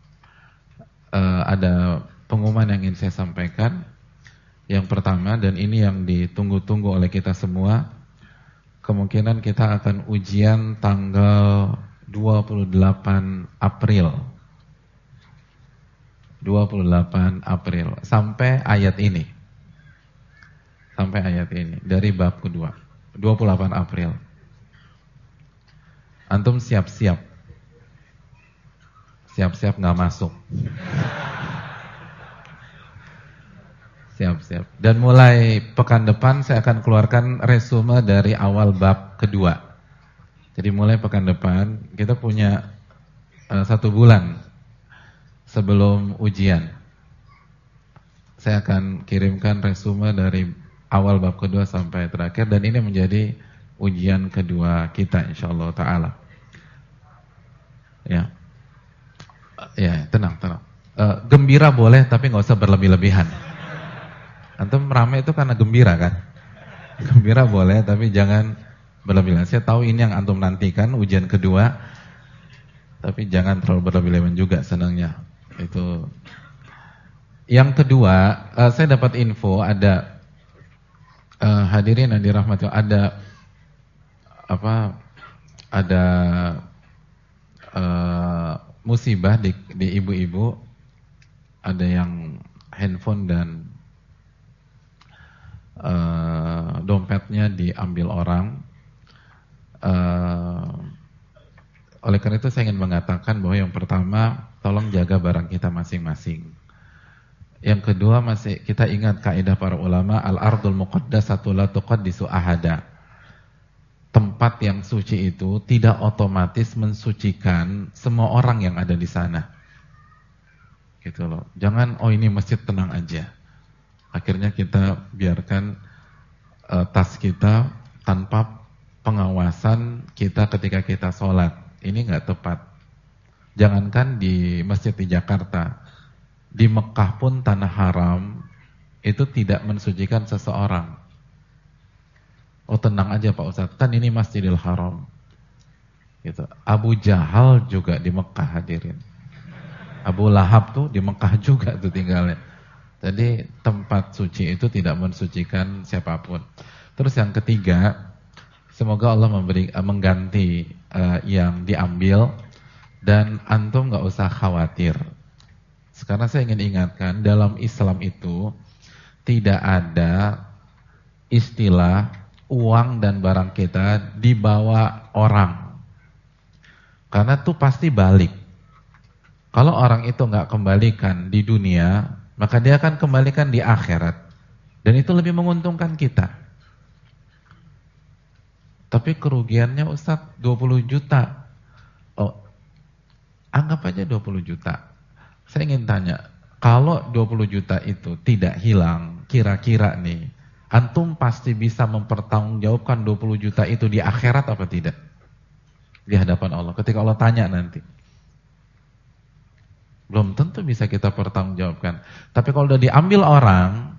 ada pengumuman yang ingin saya sampaikan. Yang pertama, dan ini yang ditunggu-tunggu oleh kita semua, kemungkinan kita akan ujian tanggal 28 April sampai ayat ini. Sampai ayat ini dari bab kedua. 28 April. Antum siap-siap. Siap-siap enggak masuk. Siap-siap. Dan mulai pekan depan saya akan keluarkan resume dari awal bab kedua. Jadi mulai pekan depan kita punya 1 bulan sebelum ujian. Saya akan kirimkan resume dari awal bab kedua sampai terakhir, dan ini menjadi ujian kedua kita insyaallah ta'ala. Ya. Ya, tenang. Gembira boleh tapi nggak usah berlebih-lebihan. Antum ramai itu karena gembira kan? Gembira boleh tapi jangan berlebihan. Saya tahu ini yang antum nantikan, ujian kedua. Tapi jangan terlalu berlebihan juga senangnya. Itu. Yang kedua, saya dapat info ada hadirin yang dirahmati, ada musibah di ibu-ibu, ada yang handphone dan dompetnya diambil orang. Oleh karena itu saya ingin mengatakan bahwa yang pertama, tolong jaga barang kita masing-masing. Yang kedua, masih kita ingat kaidah para ulama, al-ardul muqaddasatu la tuqaddisu ahada. Tempat yang suci itu tidak otomatis mensucikan semua orang yang ada di sana. Gitu loh. Jangan ini masjid tenang aja. Akhirnya kita biarkan tas kita tanpa pengawasan kita ketika kita sholat. Ini nggak tepat. Jangankan di masjid di Jakarta, di Mekah pun tanah haram itu tidak mensucikan seseorang. Oh tenang aja Pak Ustadz, kan ini Masjidil Haram. Gitu. Abu Jahal juga di Mekah hadirin. Abu Lahab tuh di Mekah juga tuh tinggalnya. Jadi tempat suci itu tidak mensucikan siapapun. Terus yang ketiga, semoga Allah mengganti yang diambil, dan antum nggak usah khawatir. Sekarang saya ingin ingatkan, dalam Islam itu tidak ada istilah uang dan barang kita dibawa orang. Karena itu pasti balik. Kalau orang itu nggak kembalikan di dunia, maka dia akan kembalikan di akhirat. Dan itu lebih menguntungkan kita. Tapi kerugiannya Ustaz 20 juta. Oh, anggap aja 20 juta. Saya ingin tanya, kalau 20 juta itu tidak hilang, kira-kira nih, antum pasti bisa mempertanggungjawabkan 20 juta itu di akhirat apa tidak? Di hadapan Allah. Ketika Allah tanya nanti. Belum tentu bisa kita pertanggungjawabkan. Tapi kalau udah diambil orang,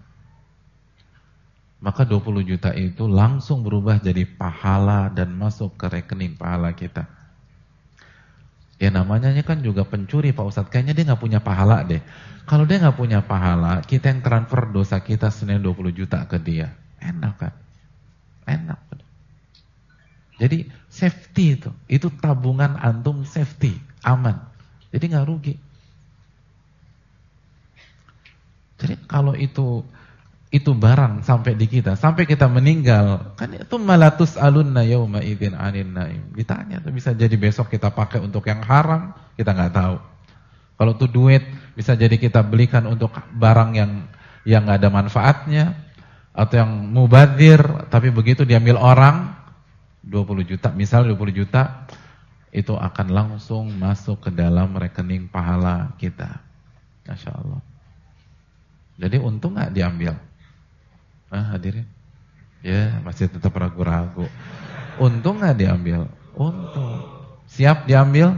maka 20 juta itu langsung berubah jadi pahala dan masuk ke rekening pahala kita. Ya namanya kan juga pencuri Pak Ustadz. Kayaknya dia gak punya pahala deh. Kalau dia gak punya pahala, kita yang transfer dosa kita senilai 20 juta ke dia. Enak kan? Enak. Jadi safety itu. Itu tabungan antum safety. Aman. Jadi gak rugi. Jadi kalau itu itu barang sampai di kita, sampai kita meninggal, kan itu malatus alunna yauma idzin 'anil naim. Ditanya, tuh bisa jadi besok kita pakai untuk yang haram, kita nggak tahu. Kalau tuh duit bisa jadi kita belikan untuk barang yang nggak ada manfaatnya, atau yang mubadzir, tapi begitu diambil orang 20 juta, misal 20 juta, itu akan langsung masuk ke dalam rekening pahala kita. Masya Allah. Jadi untung nggak diambil? Hadirin, ya masih tetap ragu-ragu. Untung nggak diambil? Untung. Siap diambil?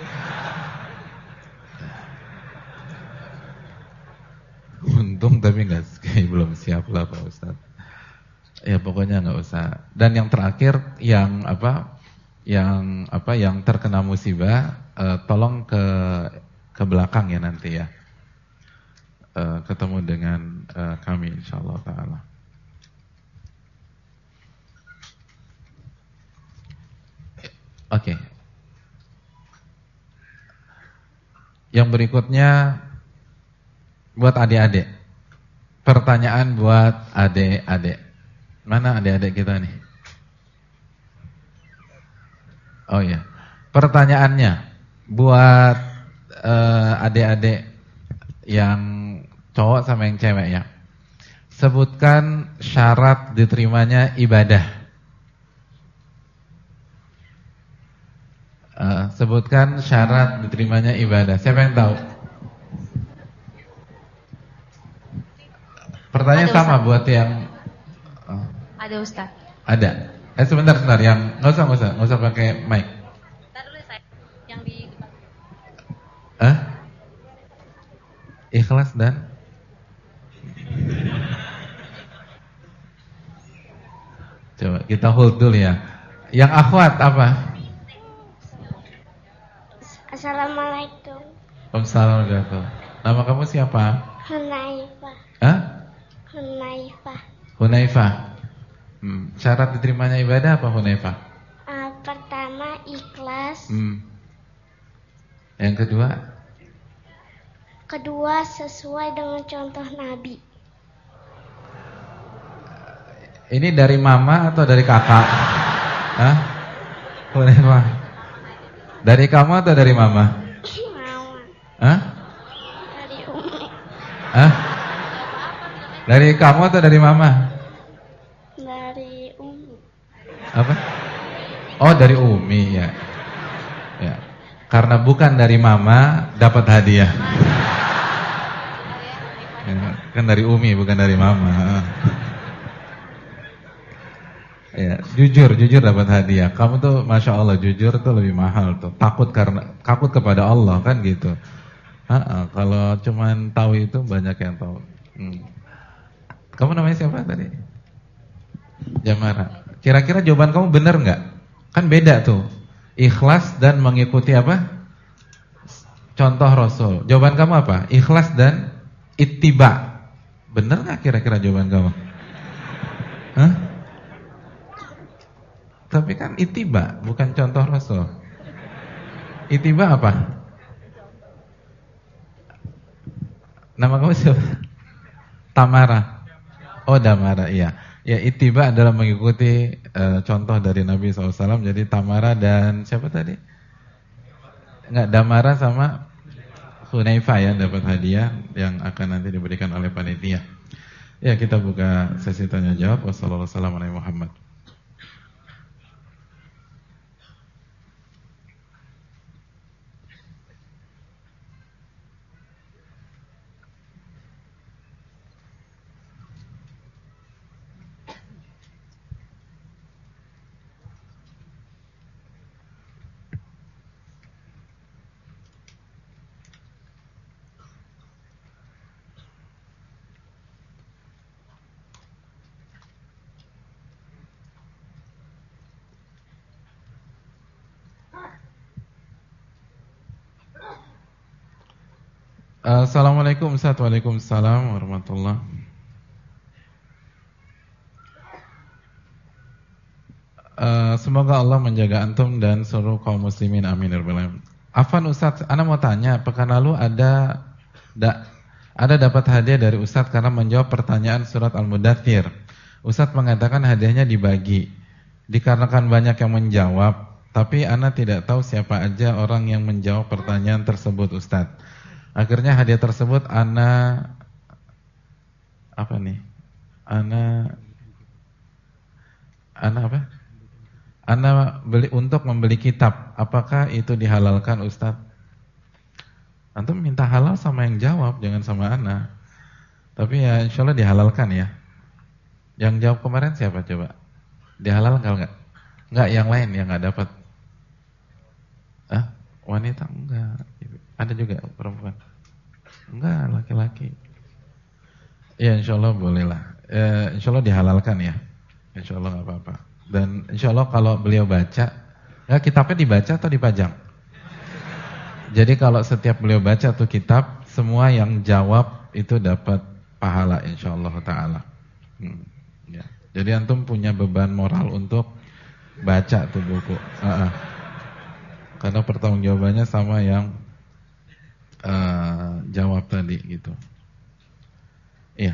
Untung tapi belum siap lah Pak Ustadz. Ya pokoknya nggak usah. Dan yang terakhir yang terkena musibah, tolong ke belakang ya nanti ya. Ketemu dengan kami insyaallah taala. Oke. Yang berikutnya buat adik-adik. Pertanyaan buat adik-adik. Mana adik-adik kita nih? Oh ya. Pertanyaannya buat adik-adik yang cowok sama yang cewek ya. Sebutkan syarat diterimanya ibadah. Sebutkan syarat diterimanya ibadah. Siapa yang tahu? Pertanyaan ada, sama Ustaz. buat yang Ada Ustaz. ada. Sebentar yang nggak usah pakai mic. Entar dulu saya yang di depan. Ikhlas dan coba kita hold dulu ya. Yang akhwat apa? Assalamualaikum. Waalaikumsalam warahmatullahi wabarakatuh. Nama kamu siapa? Hunaifah. Hunaifah. Syarat diterimanya ibadah apa Hunaifah? Pertama ikhlas. Yang kedua? Kedua sesuai dengan contoh Nabi. Ini dari mama atau dari kakak? Hunaifah. Dari kamu atau dari mama? Mama. Dari Umi. Dari kamu atau dari mama? Dari Umi. Apa? Oh, dari Umi ya. Ya. Karena bukan dari mama dapat hadiah. Ya, kan dari Umi bukan dari mama. Ya, jujur dapat hadiah. Kamu tuh masya Allah jujur tuh lebih mahal tuh. Takut kepada Allah kan gitu. Kalau cuman tahu itu banyak yang tahu. Kamu namanya siapa tadi? Jamara. Kira-kira jawaban kamu benar nggak? Kan beda tuh. Ikhlas dan mengikuti apa? Contoh Rasul. Jawaban kamu apa? Ikhlas dan ittiba. Benar nggak kira-kira jawaban kamu? Tapi kan ittiba bukan contoh Rasul. Ittiba apa? Nama kamu siapa? Tamara. Oh, Damara, iya. Ya, ittiba adalah mengikuti contoh dari Nabi SAW. Jadi Tamara dan siapa tadi? Enggak, Damara sama Hunaifah ya dapat hadiah yang akan nanti diberikan oleh panitia. Ya, kita buka sesi tanya jawab. Wassalamualaikum warahmatullahi wabarakatuh. Assalamualaikum Ustaz. Waalaikumsalam warahmatullahi. Semoga Allah menjaga antum dan seluruh kaum muslimin, amin ya rabbal alamin. Afan Ustaz, ana mau tanya, pekan lalu ada Ada dapat hadiah dari Ustadz karena menjawab pertanyaan surat Al-Mudaththir. Ustadz mengatakan hadiahnya dibagi. Dikarenakan banyak yang menjawab, tapi ana tidak tahu siapa aja orang yang menjawab pertanyaan tersebut, Ustadz. Akhirnya hadiah tersebut ana beli untuk membeli kitab. Apakah itu dihalalkan, Ustadz? Antum minta halal sama yang jawab, jangan sama ana. Tapi ya insya Allah dihalalkan ya. Yang jawab kemarin siapa coba? Dihalalkan enggak? Enggak, yang lain yang enggak dapat. Wanita enggak. Ada juga perempuan. Enggak, laki-laki. Ya insya Allah boleh lah. Insya Allah dihalalkan ya. Insya Allah enggak apa-apa. Dan insya Allah kalau beliau baca, kitabnya dibaca atau dipajang? Jadi kalau setiap beliau baca tuh kitab, semua yang jawab itu dapat pahala insyaallah taala. Ya. Jadi antum punya beban moral untuk baca tuh buku. Karena pertanggungjawabannya sama yang jawab tadi gitu. Iya.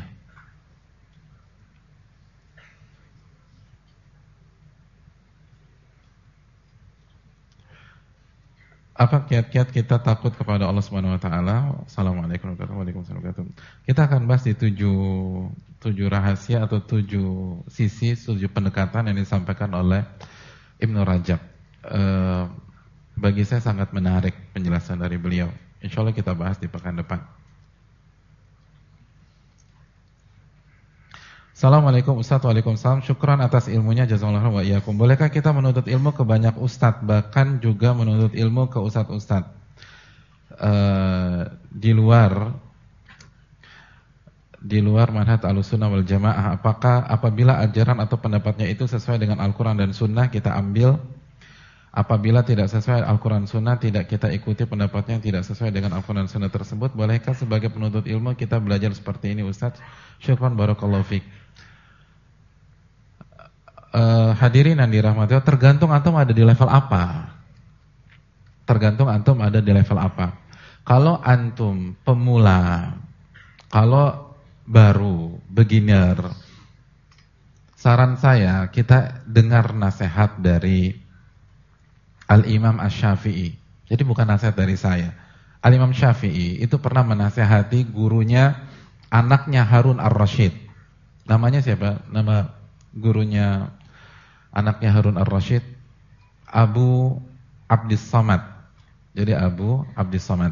Apa kiat-kiat kita takut kepada Allah Subhanahu wa taala? Assalamualaikum warahmatullahi wabarakatuh. Kita akan bahas di 7 rahasia atau 7 sisi, 7 pendekatan yang disampaikan oleh Ibnu Rajab. Bagi saya sangat menarik penjelasan dari beliau. Insyaallah kita bahas di pekan depan. Assalamualaikum Ustaz, waalaikumsalam. Syukran atas ilmunya, jazakallahu wa iyyakum. Bolehkah kita menuntut ilmu ke banyak ustaz, bahkan juga menuntut ilmu ke ustaz-ustaz di luar manhaj Ahlussunnah wal Jamaah? Apakah apabila ajaran atau pendapatnya itu sesuai dengan Al-Qur'an dan Sunnah kita ambil? Apabila tidak sesuai Al-Qur'an Sunnah, tidak kita ikuti pendapatnya yang tidak sesuai dengan Al-Qur'an dan Sunnah tersebut. Bolehkah sebagai penuntut ilmu kita belajar seperti ini, Ustaz? Syukran barakallahu fiik. Hadirin yang dirahmati Allah, tergantung antum ada di level apa. Kalau antum pemula, kalau baru, beginner, saran saya kita dengar nasihat dari Al-Imam Asy-Syafi'i. Jadi bukan nasihat dari saya. Al-Imam Syafi'i itu pernah menasihati gurunya, anaknya Harun Ar-Rasyid. Namanya siapa? Nama gurunya anaknya Harun Ar-Rasyid, Abu Abdis Samad. Jadi Abu Abdis Samad.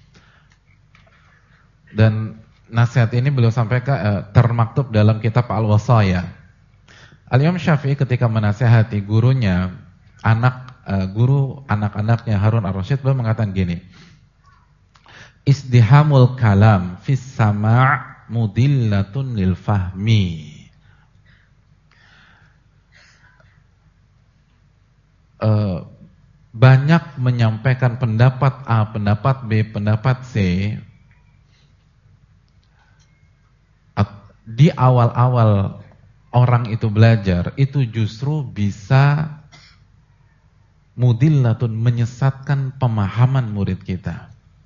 Dan nasihat ini beliau sampaikan termaktub dalam kitab Al-Wasaya. Al-Imam Syafi'i ketika menasihati gurunya, guru anak-anaknya Harun Ar-Rasyid, beliau mengatakan gini, Isdihamul kalam fis sama' mudillatun lil fahmi. Banyak menyampaikan pendapat A, pendapat B, pendapat C di awal-awal orang itu belajar, itu justru bisa mudillatun, menyesatkan pemahaman murid kita.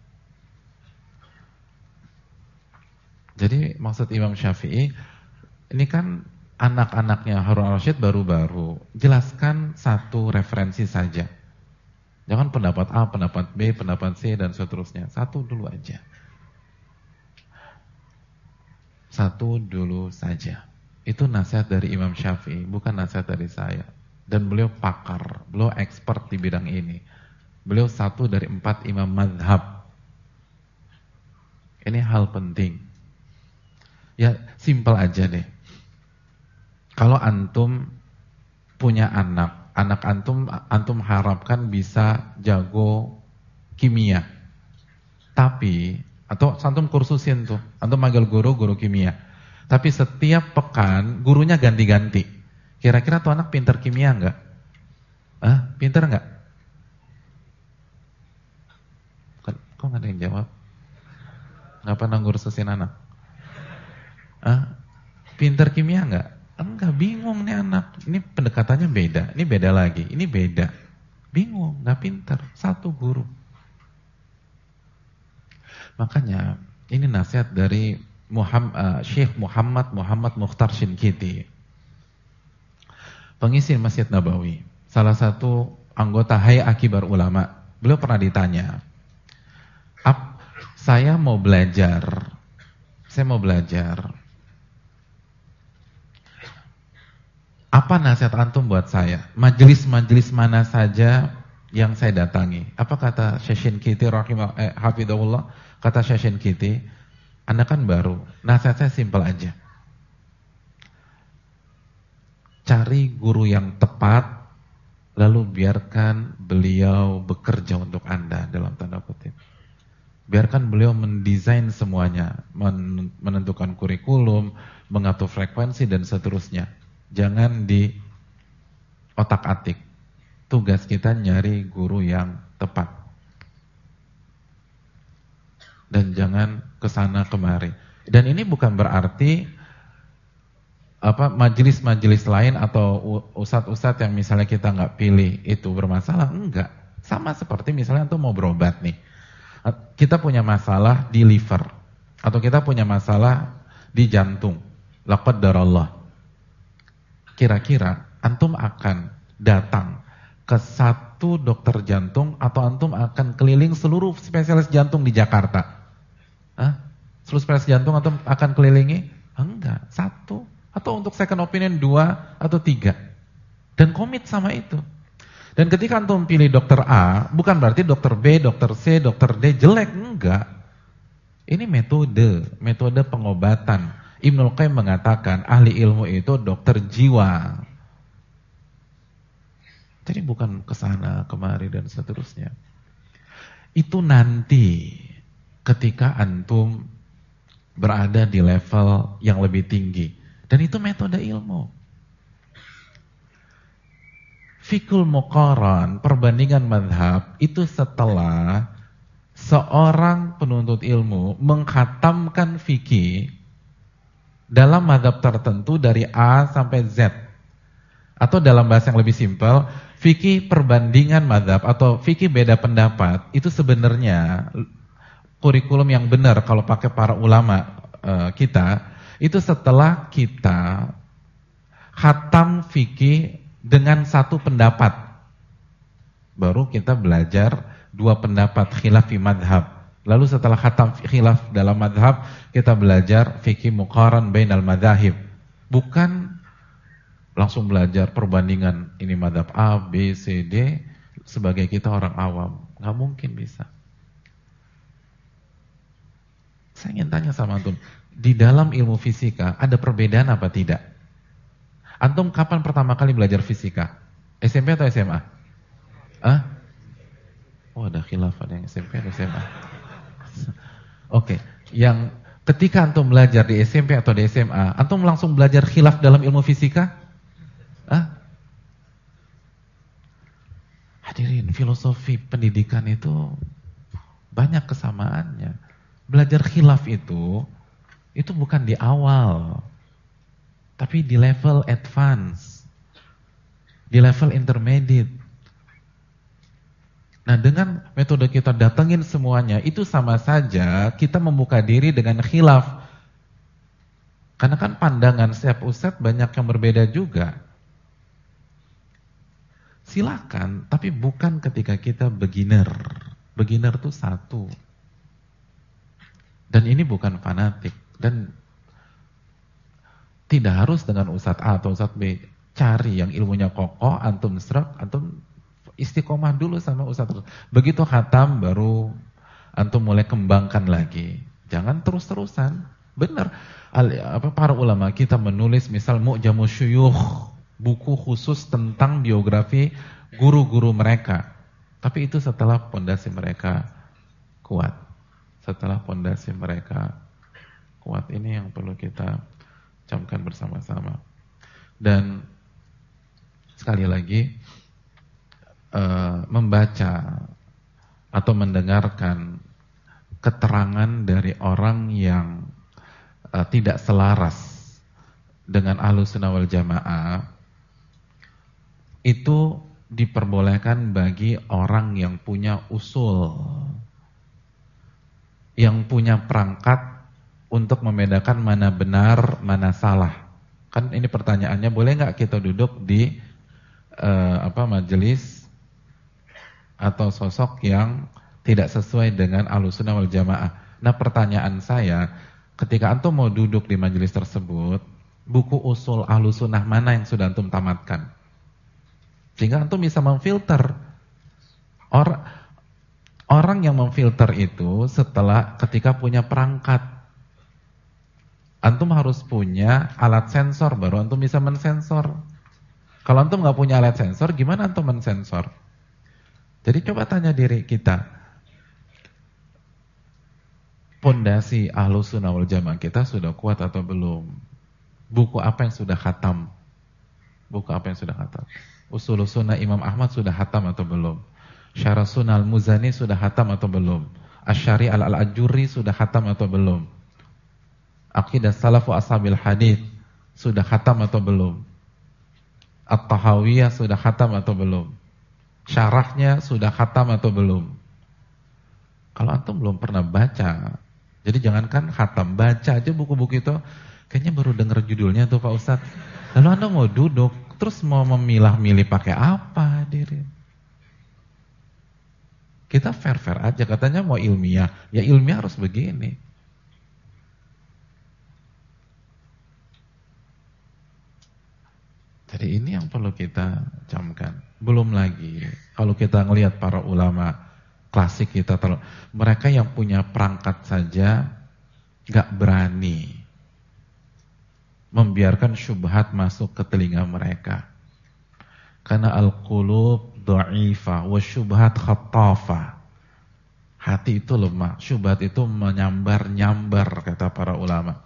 Jadi maksud Imam Syafi'i, ini kan anak-anaknya Harun Ar-Rasyid baru-baru, jelaskan satu referensi saja. Jangan pendapat A, pendapat B, pendapat C, dan seterusnya. Satu dulu aja. Satu dulu saja. Itu nasihat dari Imam Syafi'i, bukan nasihat dari saya. Dan beliau pakar, beliau expert di bidang ini. Beliau 1 dari 4 imam mazhab. Ini hal penting. Ya simpel aja deh. Kalau antum punya anak antum harapkan bisa jago kimia. Tapi atau antum kursusin tuh, antum manggil guru kimia. Tapi setiap pekan gurunya ganti-ganti. Kira-kira tuh anak pintar kimia enggak? Pintar enggak? Kok enggak ada yang jawab? Enggak pernah kursusin anak? Pintar kimia enggak? Enggak, bingung nih anak. Ini pendekatannya beda, ini beda lagi, ini beda. Bingung, enggak pintar. Satu guru. Makanya Ini nasihat dari Syekh Muhammad Mukhtar Shinkiti, pengisi Masjid Nabawi, salah satu anggota Hay'ah Kibar Ulama. Beliau pernah ditanya, saya mau belajar. Apa nasihat antum buat saya? Majelis-majelis mana saja yang saya datangi? Apa kata Syekh Shinkiti hafidhahullah? Kata Syekh Shinkiti, Anda kan baru. Nasihat saya simpel aja. Cari guru yang tepat, lalu biarkan beliau bekerja untuk Anda, dalam tanda kutip. Biarkan beliau mendesain semuanya, menentukan kurikulum, mengatur frekuensi dan seterusnya. Jangan di otak-atik. Tugas kita nyari guru yang tepat. Dan jangan kesana kemari. Dan ini bukan berarti majelis-majelis lain atau ustadz-ustadz yang misalnya kita nggak pilih itu bermasalah. Enggak. Sama seperti misalnya antum mau berobat nih. Kita punya masalah di liver atau kita punya masalah di jantung. La qaddarallah. Kira-kira antum akan datang ke satu dokter jantung atau antum akan keliling seluruh spesialis jantung di Jakarta? Seluruh spesialis jantung antum akan kelilingi? Enggak, satu. Atau untuk second opinion 2 atau 3. Dan komit sama itu. Dan ketika antum pilih dokter A, bukan berarti dokter B, dokter C, dokter D jelek, enggak. Ini metode pengobatan. Ibnul Qayyim mengatakan ahli ilmu itu dokter jiwa. Jadi bukan kesana kemari dan seterusnya. Itu nanti ketika antum berada di level yang lebih tinggi. Dan itu metode ilmu. Fiqhul muqaran, perbandingan madhab, itu setelah seorang penuntut ilmu mengkhatamkan fikih dalam madhab tertentu dari A sampai Z. Atau dalam bahasa yang lebih simpel, fikih perbandingan madhab atau fikih beda pendapat, itu sebenarnya kurikulum yang benar kalau pakai para ulama kita, itu setelah kita khatam fikih dengan satu pendapat. Baru kita belajar 2 pendapat khilaf fi madhab. Lalu setelah khatam khilaf dalam madhab, kita belajar fikih muqaran bainal madhahib. Bukan langsung belajar perbandingan ini madhab A, B, C, D sebagai kita orang awam. Nggak mungkin bisa. Saya ingin tanya sama antum, di dalam ilmu fisika ada perbedaan apa tidak? Antum kapan pertama kali belajar fisika? SMP atau SMA? Oh, ada khilaf, ada yang SMP atau SMA. Oke, yang ketika antum belajar di SMP atau di SMA, antum langsung belajar khilaf dalam ilmu fisika? Hadirin, filosofi pendidikan itu banyak kesamaannya. Belajar khilaf itu bukan di awal, tapi di level advance, di level intermediate. Nah, dengan metode kita datengin semuanya, itu sama saja kita membuka diri dengan khilaf. Karena kan pandangan setiap ustadz banyak yang berbeda juga. Silakan, tapi bukan ketika kita beginner. Beginner itu satu. Dan ini bukan fanatik. Dan tidak harus dengan ustadz A atau ustadz B. Cari yang ilmunya kokoh, antum serak, antum istiqomah dulu sama ustaz terus. Begitu khatam baru antum mulai kembangkan lagi. Jangan terus-terusan. Benar. Para ulama kita menulis misal Mu'jamus Syuyukh, buku khusus tentang biografi guru-guru mereka. Tapi itu setelah pondasi mereka kuat. Setelah pondasi mereka kuat, ini yang perlu kita camkan bersama-sama. Dan sekali lagi, membaca atau mendengarkan keterangan dari orang yang tidak selaras dengan Ahlussunnah wal Jamaah itu diperbolehkan bagi orang yang punya usul. yang punya perangkat untuk membedakan mana benar, mana salah. Kan ini pertanyaannya, boleh nggak kita duduk di majelis atau sosok yang tidak sesuai dengan Ahlussunnah wal Jamaah. Nah, pertanyaan saya, ketika antum mau duduk di majelis tersebut, buku usul Ahlussunnah mana yang sudah antum tamatkan? Sehingga antum bisa memfilter. Orang yang memfilter itu setelah ketika punya perangkat. Antum harus punya alat sensor, baru antum bisa mensensor. Kalau antum nggak punya alat sensor, gimana antum mensensor? Jadi coba tanya diri kita, pondasi Ahlussunnah wal Jamaah kita sudah kuat atau belum? Buku apa yang sudah khatam? Buku apa yang sudah khatam? Ushulus Sunnah Imam Ahmad sudah khatam atau belum? Syarah Sunnah Al-Muzani sudah khatam atau belum? Asy-Syari' Al-Ajurri sudah khatam atau belum? Aqidah Salafu Ashabil Hadits sudah khatam atau belum? At-Tahawiyah sudah khatam atau belum? Syarahnya sudah khatam atau belum? Kalau antum belum pernah baca, jadi jangankan khatam, baca aja buku-buku itu, kayaknya baru dengar judulnya tuh Pak Ustadz. Lalu anda mau duduk, terus mau memilah-milih pakai apa diri? Kita fair-fair aja, katanya mau ilmiah, ya ilmiah harus begini. Jadi ini yang perlu kita camkan. Belum lagi kalau kita ngelihat para ulama klasik kita, mereka yang punya perangkat saja gak berani membiarkan syubhat masuk ke telinga mereka. Karena al-qulub dha'ifah wa syubhat khattafah. Hati itu lemah, syubhat itu menyambar-nyambar, kata para ulama.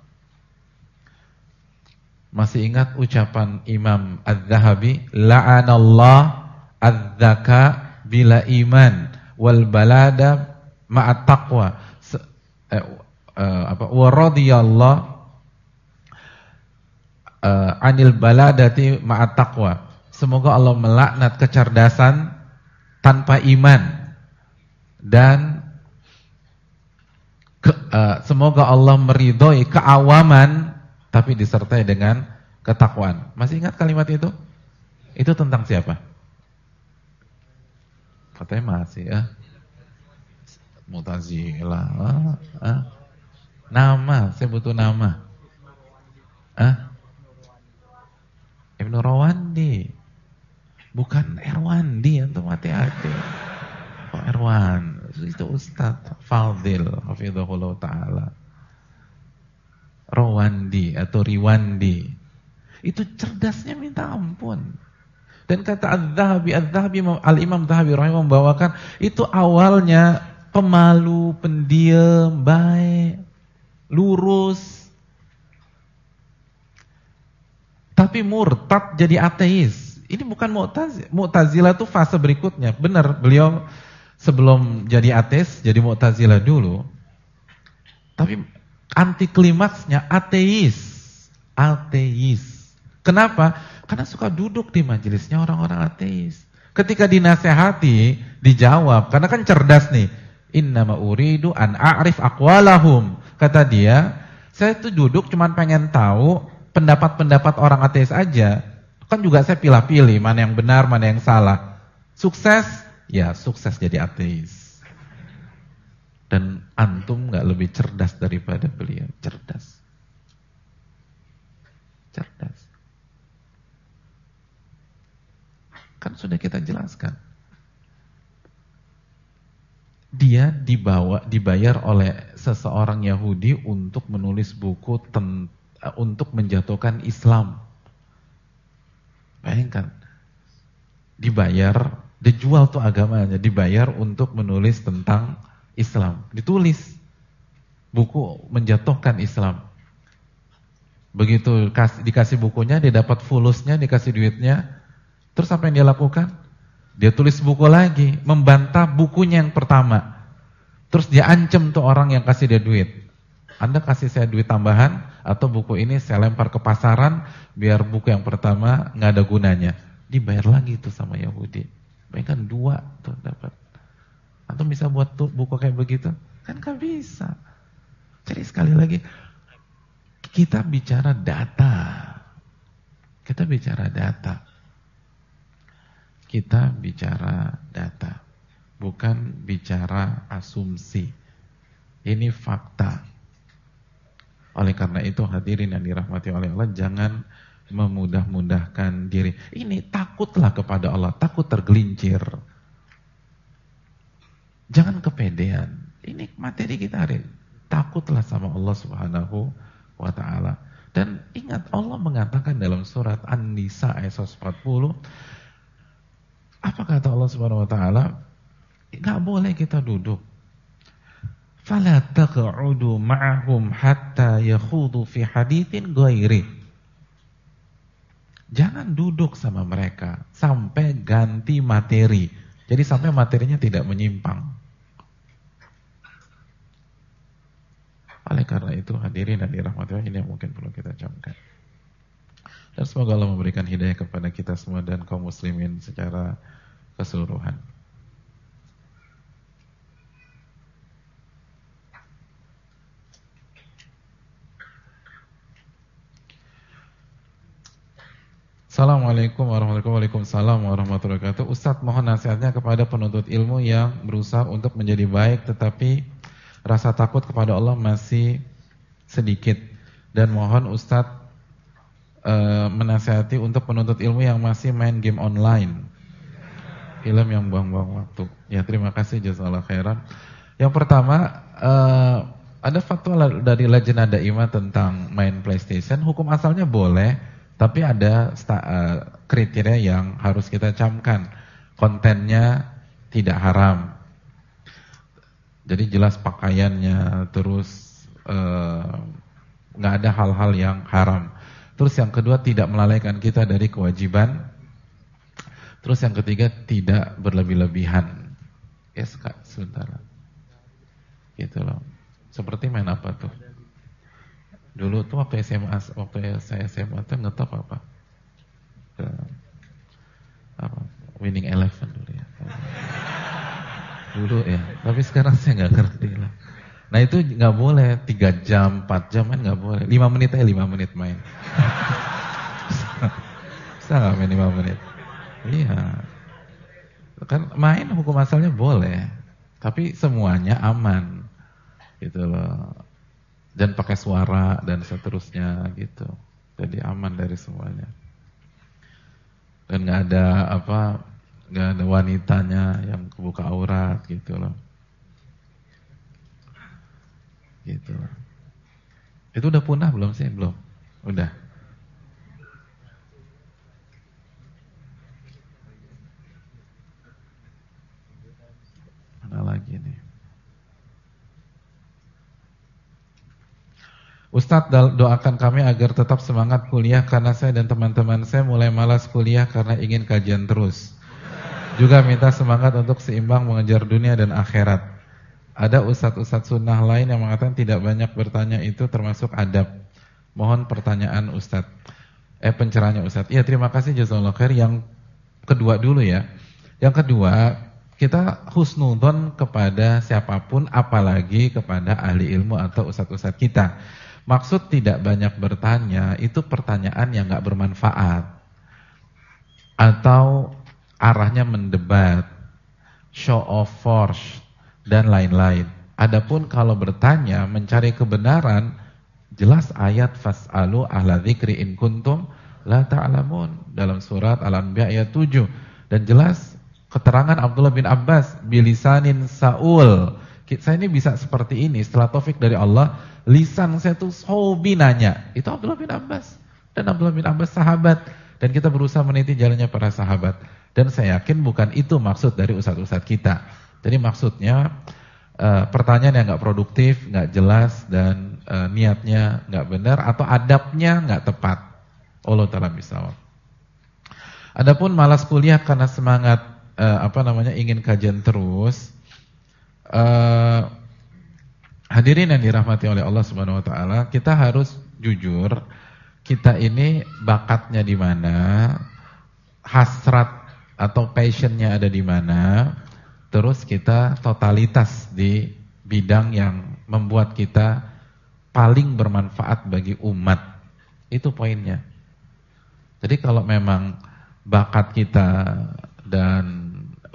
Masih ingat ucapan Imam Az-Zahabi, la'anallah az-zaka bila iman wal balada ma'at taqwa. Wa radiyallahu anil baladati ma'at taqwa. Semoga Allah melaknat kecerdasan tanpa iman, dan semoga Allah meridhoi keawaman tapi disertai dengan ketakwaan. Masih ingat kalimat itu? Itu tentang siapa? Katanya masih ya. Mu'tazilah. Nama, saya butuh nama. Ibnu Rawandi. Bukan Erwandi, antum hati-hati. Oh, Erwan, itu Ustadz Fadil hafizahullah taala. Rawandi atau Riwandi. Itu cerdasnya minta ampun. Dan kata Al-Zahabi, Al-Imam Zahabi rahimahullah membawakan itu awalnya pemalu, pendiam, baik, lurus. Tapi murtad jadi ateis. Ini bukan Mu'tazilah itu fase berikutnya. Benar, beliau sebelum jadi ateis jadi Mu'tazilah dulu. Tapi anti klimaksnya ateis. Kenapa? Karena suka duduk di majelisnya orang-orang ateis. Ketika dinasehati, dijawab, karena kan cerdas nih. Innama uridu an a'rif aqwalahum. Kata dia, saya tuh duduk cuman pengen tahu pendapat-pendapat orang ateis aja. Kan juga saya pilih-pilih mana yang benar, mana yang salah. Sukses? Ya, sukses jadi ateis. Dan antum gak lebih cerdas daripada beliau. Cerdas. Kan sudah kita jelaskan. Dia dibayar oleh seseorang Yahudi untuk menulis buku untuk menjatuhkan Islam. Bayangkan. Dibayar, dijual tuh agamanya, dibayar untuk menulis tentang Islam. Ditulis buku menjatuhkan Islam. Begitu dikasih bukunya, dia dapat fulusnya, dikasih duitnya. Terus apa yang dia lakukan? Dia tulis buku lagi, membantah bukunya yang pertama. Terus dia ancam tuh orang yang kasih dia duit. Anda kasih saya duit tambahan, atau buku ini saya lempar ke pasaran, biar buku yang pertama nggak ada gunanya. Dibayar lagi tuh sama Yahudi. Bayangkan 2 tuh dapat. Atau bisa buat tuh buku kayak begitu? Kan gak bisa. Jadi sekali lagi, kita bicara data. Kita bicara data. Kita bicara data. Bukan bicara asumsi. Ini fakta. Oleh karena itu hadirin yang dirahmati oleh Allah, jangan memudah-mudahkan diri. Ini takutlah kepada Allah, takut tergelincir. Jangan kepedean. Ini materi kita hari. Takutlah sama Allah Subhanahu wa ta'ala. Dan ingat, Allah mengatakan dalam surat An-Nisa ayat 140, apa kata Allah Subhanahu wa ta'ala? Gak boleh kita duduk. Fala taq'udu ma'ahum hatta yakhudu fi haditsin ghairi. Jangan duduk sama mereka sampai ganti materi. Jadi sampai materinya tidak menyimpang. Oleh karena itu hadirin dan dirahmati Allah, ini yang mungkin perlu kita camkan. Dan semoga Allah memberikan hidayah kepada kita semua dan kaum muslimin secara keseluruhan. Assalamualaikum warahmatullahi wabarakatuh. Ustadz, mohon nasihatnya kepada penuntut ilmu yang berusaha untuk menjadi baik tetapi rasa takut kepada Allah masih sedikit. Dan mohon Ustadz menasihati untuk penuntut ilmu yang masih main game online, film yang buang-buang waktu. Ya, terima kasih, jazakallahu khairan. Yang pertama, ada fatwa dari Lajnah Daimah tentang main PlayStation. Hukum asalnya boleh, tapi ada kriteria yang harus kita camkan. Kontennya tidak haram. Jadi jelas pakaiannya, terus nggak ada hal-hal yang haram. Terus yang kedua, tidak melalaikan kita dari kewajiban. Terus yang ketiga, tidak berlebih-lebihan. Yes, Kak, sebentar. Gitu loh. Seperti main apa tuh? Dulu tuh waktu saya SMA tuh ngetop apa? Winning Eleven dulu ya. Dulu ya. Tapi sekarang saya nggak ngerti lah. Nah itu nggak boleh 3 jam, 4 jam kan nggak boleh. 5 menit aja, 5 menit main. Bisa nggak main 5 menit? Iya. Kan main hukum asalnya boleh, tapi semuanya aman, gitu loh. Dan pakai suara dan seterusnya gitu. Jadi aman dari semuanya. Dan nggak ada wanitanya yang kebuka aurat gitu loh. Gitu. Itu udah punah belum sih? Belum. Udah. Mana lagi nih? Ustadz, doakan kami agar tetap semangat kuliah karena saya dan teman-teman saya mulai malas kuliah karena ingin kajian terus. Juga minta semangat untuk seimbang mengejar dunia dan akhirat. Ada ustadz-ustadz sunnah lain yang mengatakan tidak banyak bertanya itu termasuk adab. Mohon pertanyaan ustadz. Pencerahannya ustadz. Iya, terima kasih, jazakallahu khair. Yang kedua dulu ya. Yang kedua, kita husnudzon kepada siapapun, apalagi kepada ahli ilmu atau ustadz-ustadz kita. Maksud tidak banyak bertanya itu pertanyaan yang gak bermanfaat atau arahnya mendebat, show of force dan lain-lain. Adapun kalau bertanya mencari kebenaran, jelas ayat fas'alu ahla dzikri in kuntum la ta'lamun dalam surat Al-Anbiya ayat 7, dan jelas keterangan Abdullah bin Abbas bilisanin Saul. Saya ini bisa seperti ini setelah taufik dari Allah. Lisan saya tuh hobi nanya. Itu Abdullah bin Abbas. Dan Abdullah bin Abbas sahabat. Dan kita berusaha meniti jalannya para sahabat. Dan saya yakin bukan itu maksud dari ustadz-ustadz kita. Jadi maksudnya pertanyaan yang gak produktif, gak jelas, dan niatnya gak benar, atau adabnya gak tepat. Allah ta'ala bisawab. Adapun malas kuliah karena semangat ingin kajian terus. Hadirin yang dirahmati oleh Allah Subhanahu wa taala, kita harus jujur, kita ini bakatnya di mana, hasrat atau passionnya ada di mana, terus kita totalitas di bidang yang membuat kita paling bermanfaat bagi umat. Itu poinnya. Jadi kalau memang bakat kita dan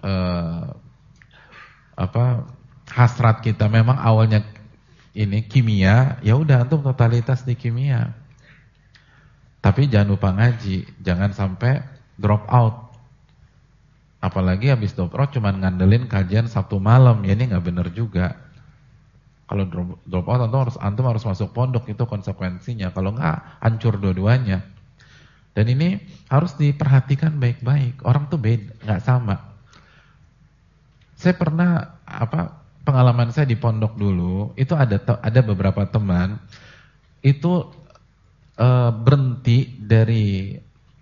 hasrat kita memang awalnya ini kimia, ya udah antum totalitas di kimia. Tapi jangan lupa ngaji, jangan sampai drop out. Apalagi habis drop out cuma ngandelin kajian Sabtu malam, ya ini nggak benar juga. Kalau drop out antum harus masuk pondok, itu konsekuensinya. Kalau nggak hancur dua-duanya. Dan ini harus diperhatikan baik-baik. Orang tuh beda, nggak sama. Saya pernah pengalaman saya di pondok dulu, itu ada beberapa teman itu berhenti dari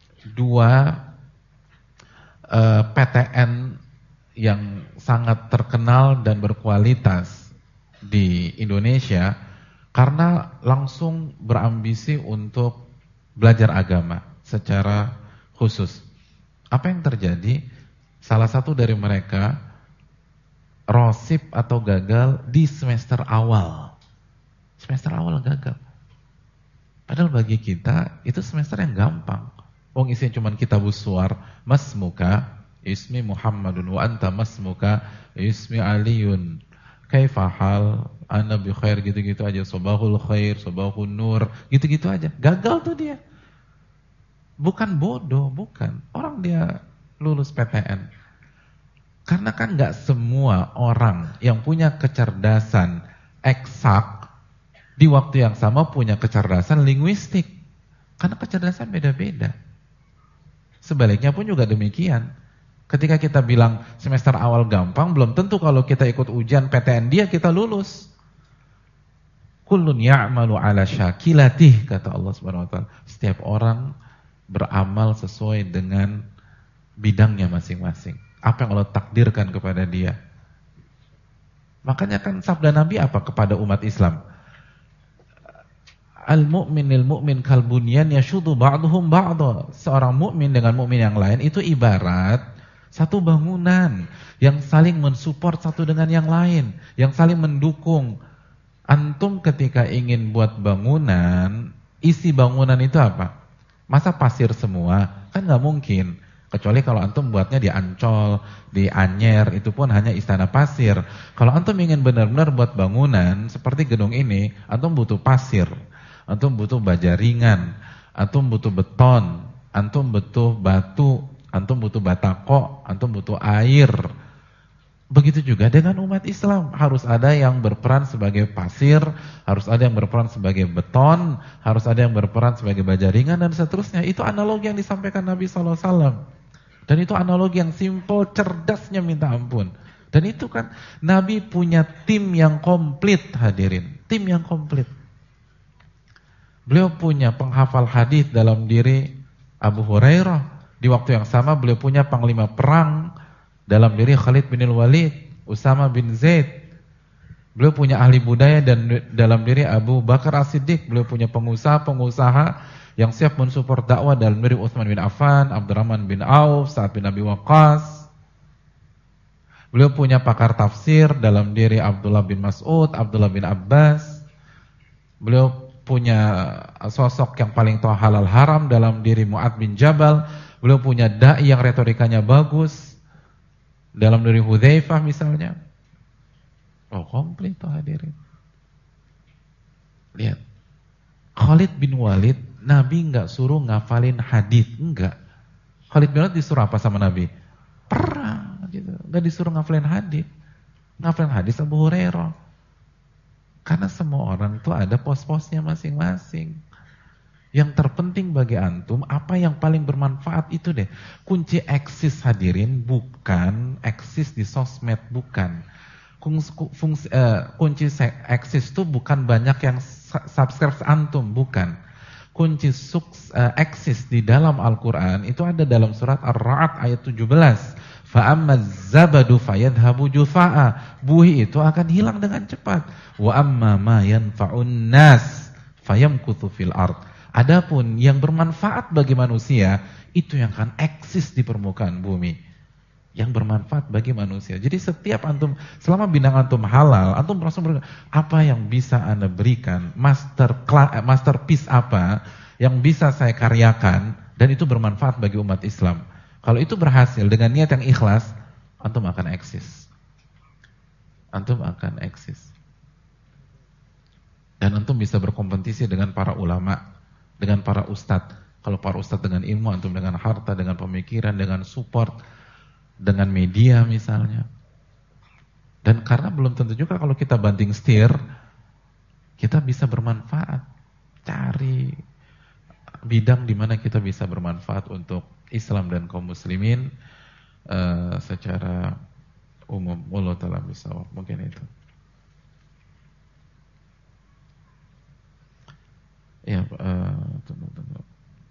2 PTN yang sangat terkenal dan berkualitas di Indonesia karena langsung berambisi untuk belajar agama secara khusus. Apa yang terjadi? Salah satu dari mereka rosip atau gagal di semester awal. Semester awal gagal. Padahal bagi kita itu semester yang gampang. Wong isinya cuma kitabus suwar, masmuka ismi Muhammadun wa anta masmuka ismi Aliun. Kaifa hal? Ana bi khair, gitu-gitu aja. Sabahul khair, sabahun nur, gitu-gitu aja. Gagal tuh dia. Bukan bodoh, bukan. Orang dia lulus PTN. Karena kan nggak semua orang yang punya kecerdasan eksak di waktu yang sama punya kecerdasan linguistik. Karena kecerdasan beda-beda. Sebaliknya pun juga demikian. Ketika kita bilang semester awal gampang, belum tentu kalau kita ikut ujian PTN dia kita lulus. Kullun ya'malu ala syakilatih, kata Allah Subhanahu wa taala. Setiap orang beramal sesuai dengan bidangnya masing-masing. Apa yang Allah takdirkan kepada dia. Makanya kan sabda Nabi apa kepada umat Islam? Al-mu'minil mu'min kal bunyan yashuddu ba'duhum ba'dha. Seorang mukmin dengan mukmin yang lain itu ibarat satu bangunan yang saling mensupport satu dengan yang lain, yang saling mendukung. Antum ketika ingin buat bangunan, isi bangunan itu apa? Masa pasir semua? Kan nggak mungkin. Kecuali kalau antum buatnya di Ancol, di Anyer, itu pun hanya istana pasir. Kalau antum ingin benar-benar buat bangunan seperti gedung ini, antum butuh pasir, antum butuh baja ringan, antum butuh beton, antum butuh batu, antum butuh batako, antum butuh air. Begitu juga dengan umat Islam, harus ada yang berperan sebagai pasir, harus ada yang berperan sebagai beton, harus ada yang berperan sebagai baja ringan dan seterusnya. Itu analogi yang disampaikan Nabi SAW. Dan itu analogi yang simpel, cerdasnya minta ampun. Dan itu kan Nabi punya tim yang komplit, hadirin, tim yang komplit. Beliau punya penghafal hadis dalam diri Abu Hurairah. Di waktu yang sama beliau punya panglima perang dalam diri Khalid bin Walid, Usama bin Zaid. Beliau punya ahli budaya dan dalam diri Abu Bakar As-Siddiq. Beliau punya pengusaha-pengusaha yang siap mensupport dakwah dalam diri Utsman bin Affan, Abdurrahman bin Auf, Sa'ad bin Abi Waqqas. Beliau punya pakar tafsir dalam diri Abdullah bin Mas'ud, Abdullah bin Abbas. Beliau punya sosok yang paling tahu halal haram dalam diri Mu'adz bin Jabal. Beliau punya dai yang retorikanya bagus dalam diri Hudzaifah misalnya. Oh, komplit tuh hadirin. Lihat. Khalid bin Walid, Nabi enggak suruh ngafalin hadis, enggak. Khalid bin Walid disuruh apa sama Nabi? Perang gitu. Enggak disuruh ngafalin hadis. Ngafalin hadis Abu Hurairah. Karena semua orang tuh ada pos-posnya masing-masing. Yang terpenting bagi antum, apa yang paling bermanfaat itu deh. Kunci eksis hadirin bukan eksis di sosmed, bukan. Kunci eksis itu bukan banyak yang subscribe antum, bukan. Kunci eksis di dalam Al-Quran itu ada dalam surat Ar-Ra'd ayat 17. Fa'ammaz zabadu fayadhabu jufa'a. Buih itu akan hilang dengan cepat. Wa amma ma yanfa'un nas fayamkuthu fil ard. Adapun yang bermanfaat bagi manusia itu yang akan eksis di permukaan bumi. yang bermanfaat bagi manusia. Jadi setiap antum, selama bidang antum halal, antum merasa apa yang bisa Anda berikan, masterpiece apa yang bisa saya karyakan dan itu bermanfaat bagi umat Islam. Kalau itu berhasil dengan niat yang ikhlas, antum akan eksis. Antum akan eksis. Dan antum bisa berkompetisi dengan para ulama, dengan para ustadz. Kalau para ustadz dengan ilmu, antum dengan harta, dengan pemikiran, dengan support, dengan media misalnya. Dan karena belum tentu juga kalau kita banting setir, kita bisa bermanfaat. Cari bidang di mana kita bisa bermanfaat untuk Islam dan kaum muslimin secara umum. Wallahu ta'ala bishawab. Mungkin itu. Ya, tunggu.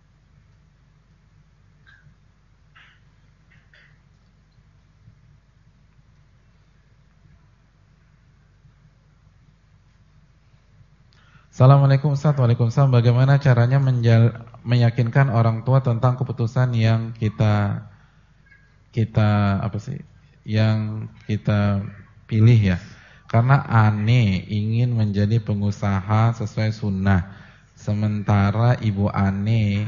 Assalamualaikum Ustaz. Waalaikumsalam. Bagaimana caranya meyakinkan orang tua tentang keputusan yang kita pilih ya? Karena Ane ingin menjadi pengusaha sesuai sunnah, sementara ibu Ane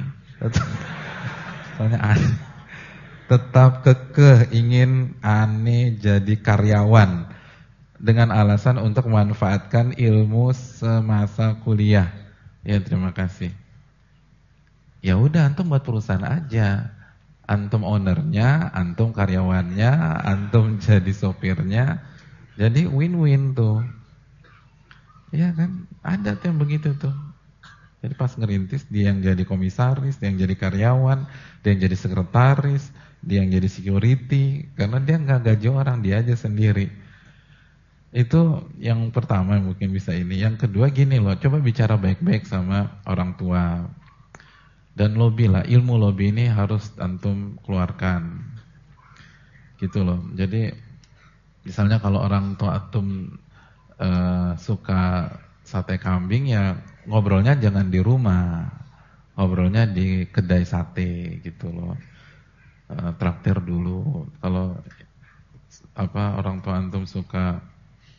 tetap kekeh ingin Ane jadi karyawan dengan alasan untuk memanfaatkan ilmu semasa kuliah. Ya, terima kasih. Ya udah, antum buat perusahaan aja. Antum ownernya, antum karyawannya, antum jadi sopirnya. Jadi win-win tuh. Ya kan, ada tuh yang begitu tuh. Jadi pas ngerintis, dia yang jadi komisaris, dia yang jadi karyawan, dia yang jadi sekretaris, dia yang jadi security. Karena dia nggak gaji orang, dia aja sendiri. Itu yang pertama mungkin bisa ini. Yang kedua gini loh, coba bicara baik-baik sama orang tua. Dan lobby lah, ilmu lobby ini harus antum keluarkan. Gitu loh. Jadi misalnya kalau orang tua antum suka sate kambing, ya ngobrolnya jangan di rumah. Ngobrolnya di kedai sate gitu loh. Traktir dulu. Kalau orang tua antum suka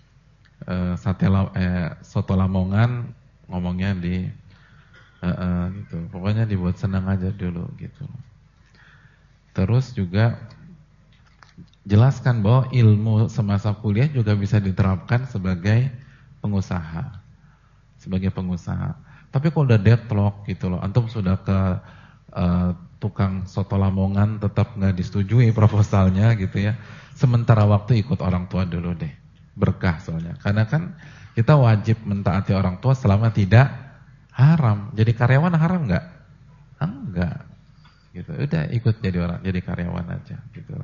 soto Lamongan, ngomongnya di gitu. Pokoknya dibuat senang aja dulu gitu. Terus juga jelaskan bahwa ilmu semasa kuliah juga bisa diterapkan sebagai pengusaha. Sebagai pengusaha. Tapi kalau udah deadlock gitu loh, antum sudah ke tukang soto Lamongan tetap nggak disetujui proposalnya gitu ya. Sementara waktu ikut orang tua dulu deh. Berkah soalnya. Karena kan kita wajib mentaati orang tua selama tidak haram. Jadi karyawan haram enggak? Enggak. Gitu. Udah ikut jadi karyawan aja gitu.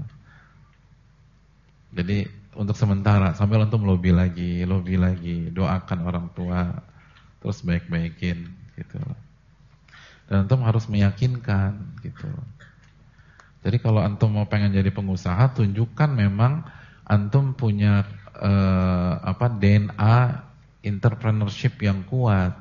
Jadi untuk sementara sambil antum lobby lagi, doakan orang tua, terus baik-baikin gitu. Dan antum harus meyakinkan gitu. Jadi kalau antum mau pengen jadi pengusaha, tunjukkan memang antum punya DNA entrepreneurship yang kuat,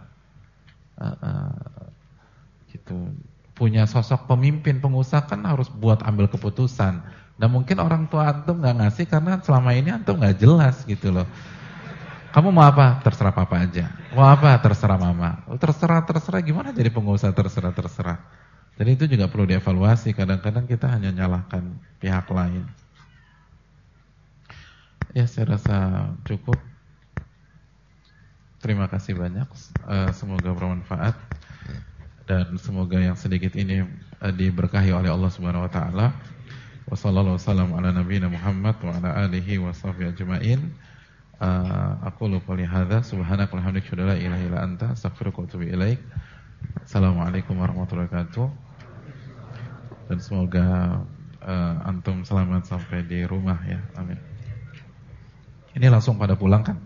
gitu. Punya sosok pemimpin pengusaha kan harus buat ambil keputusan. Dan mungkin orang tua antum nggak ngasih karena selama ini antum nggak jelas gitu loh. Kamu mau apa? Terserah papa aja. Mau apa? Terserah mama. Terserah gimana jadi pengusaha terserah. Jadi itu juga perlu dievaluasi. Kadang-kadang kita hanya nyalahkan pihak lain. Ya, saya rasa cukup. Terima kasih banyak. Semoga bermanfaat dan semoga yang sedikit ini diberkahi oleh Allah Subhanahu wa taala. Wassallallahu wasallam ala nabiyina Muhammad wa ala alihi wa sahbihi ajmain. Aqulu qouli hadza subhanaka wa bihamdika la ilaha illa anta astaghfiruka wa atubu ilaik. Assalamualaikum warahmatullahi wabarakatuh. Dan semoga antum selamat sampai di rumah ya. Amin. Ini langsung pada pulang kan?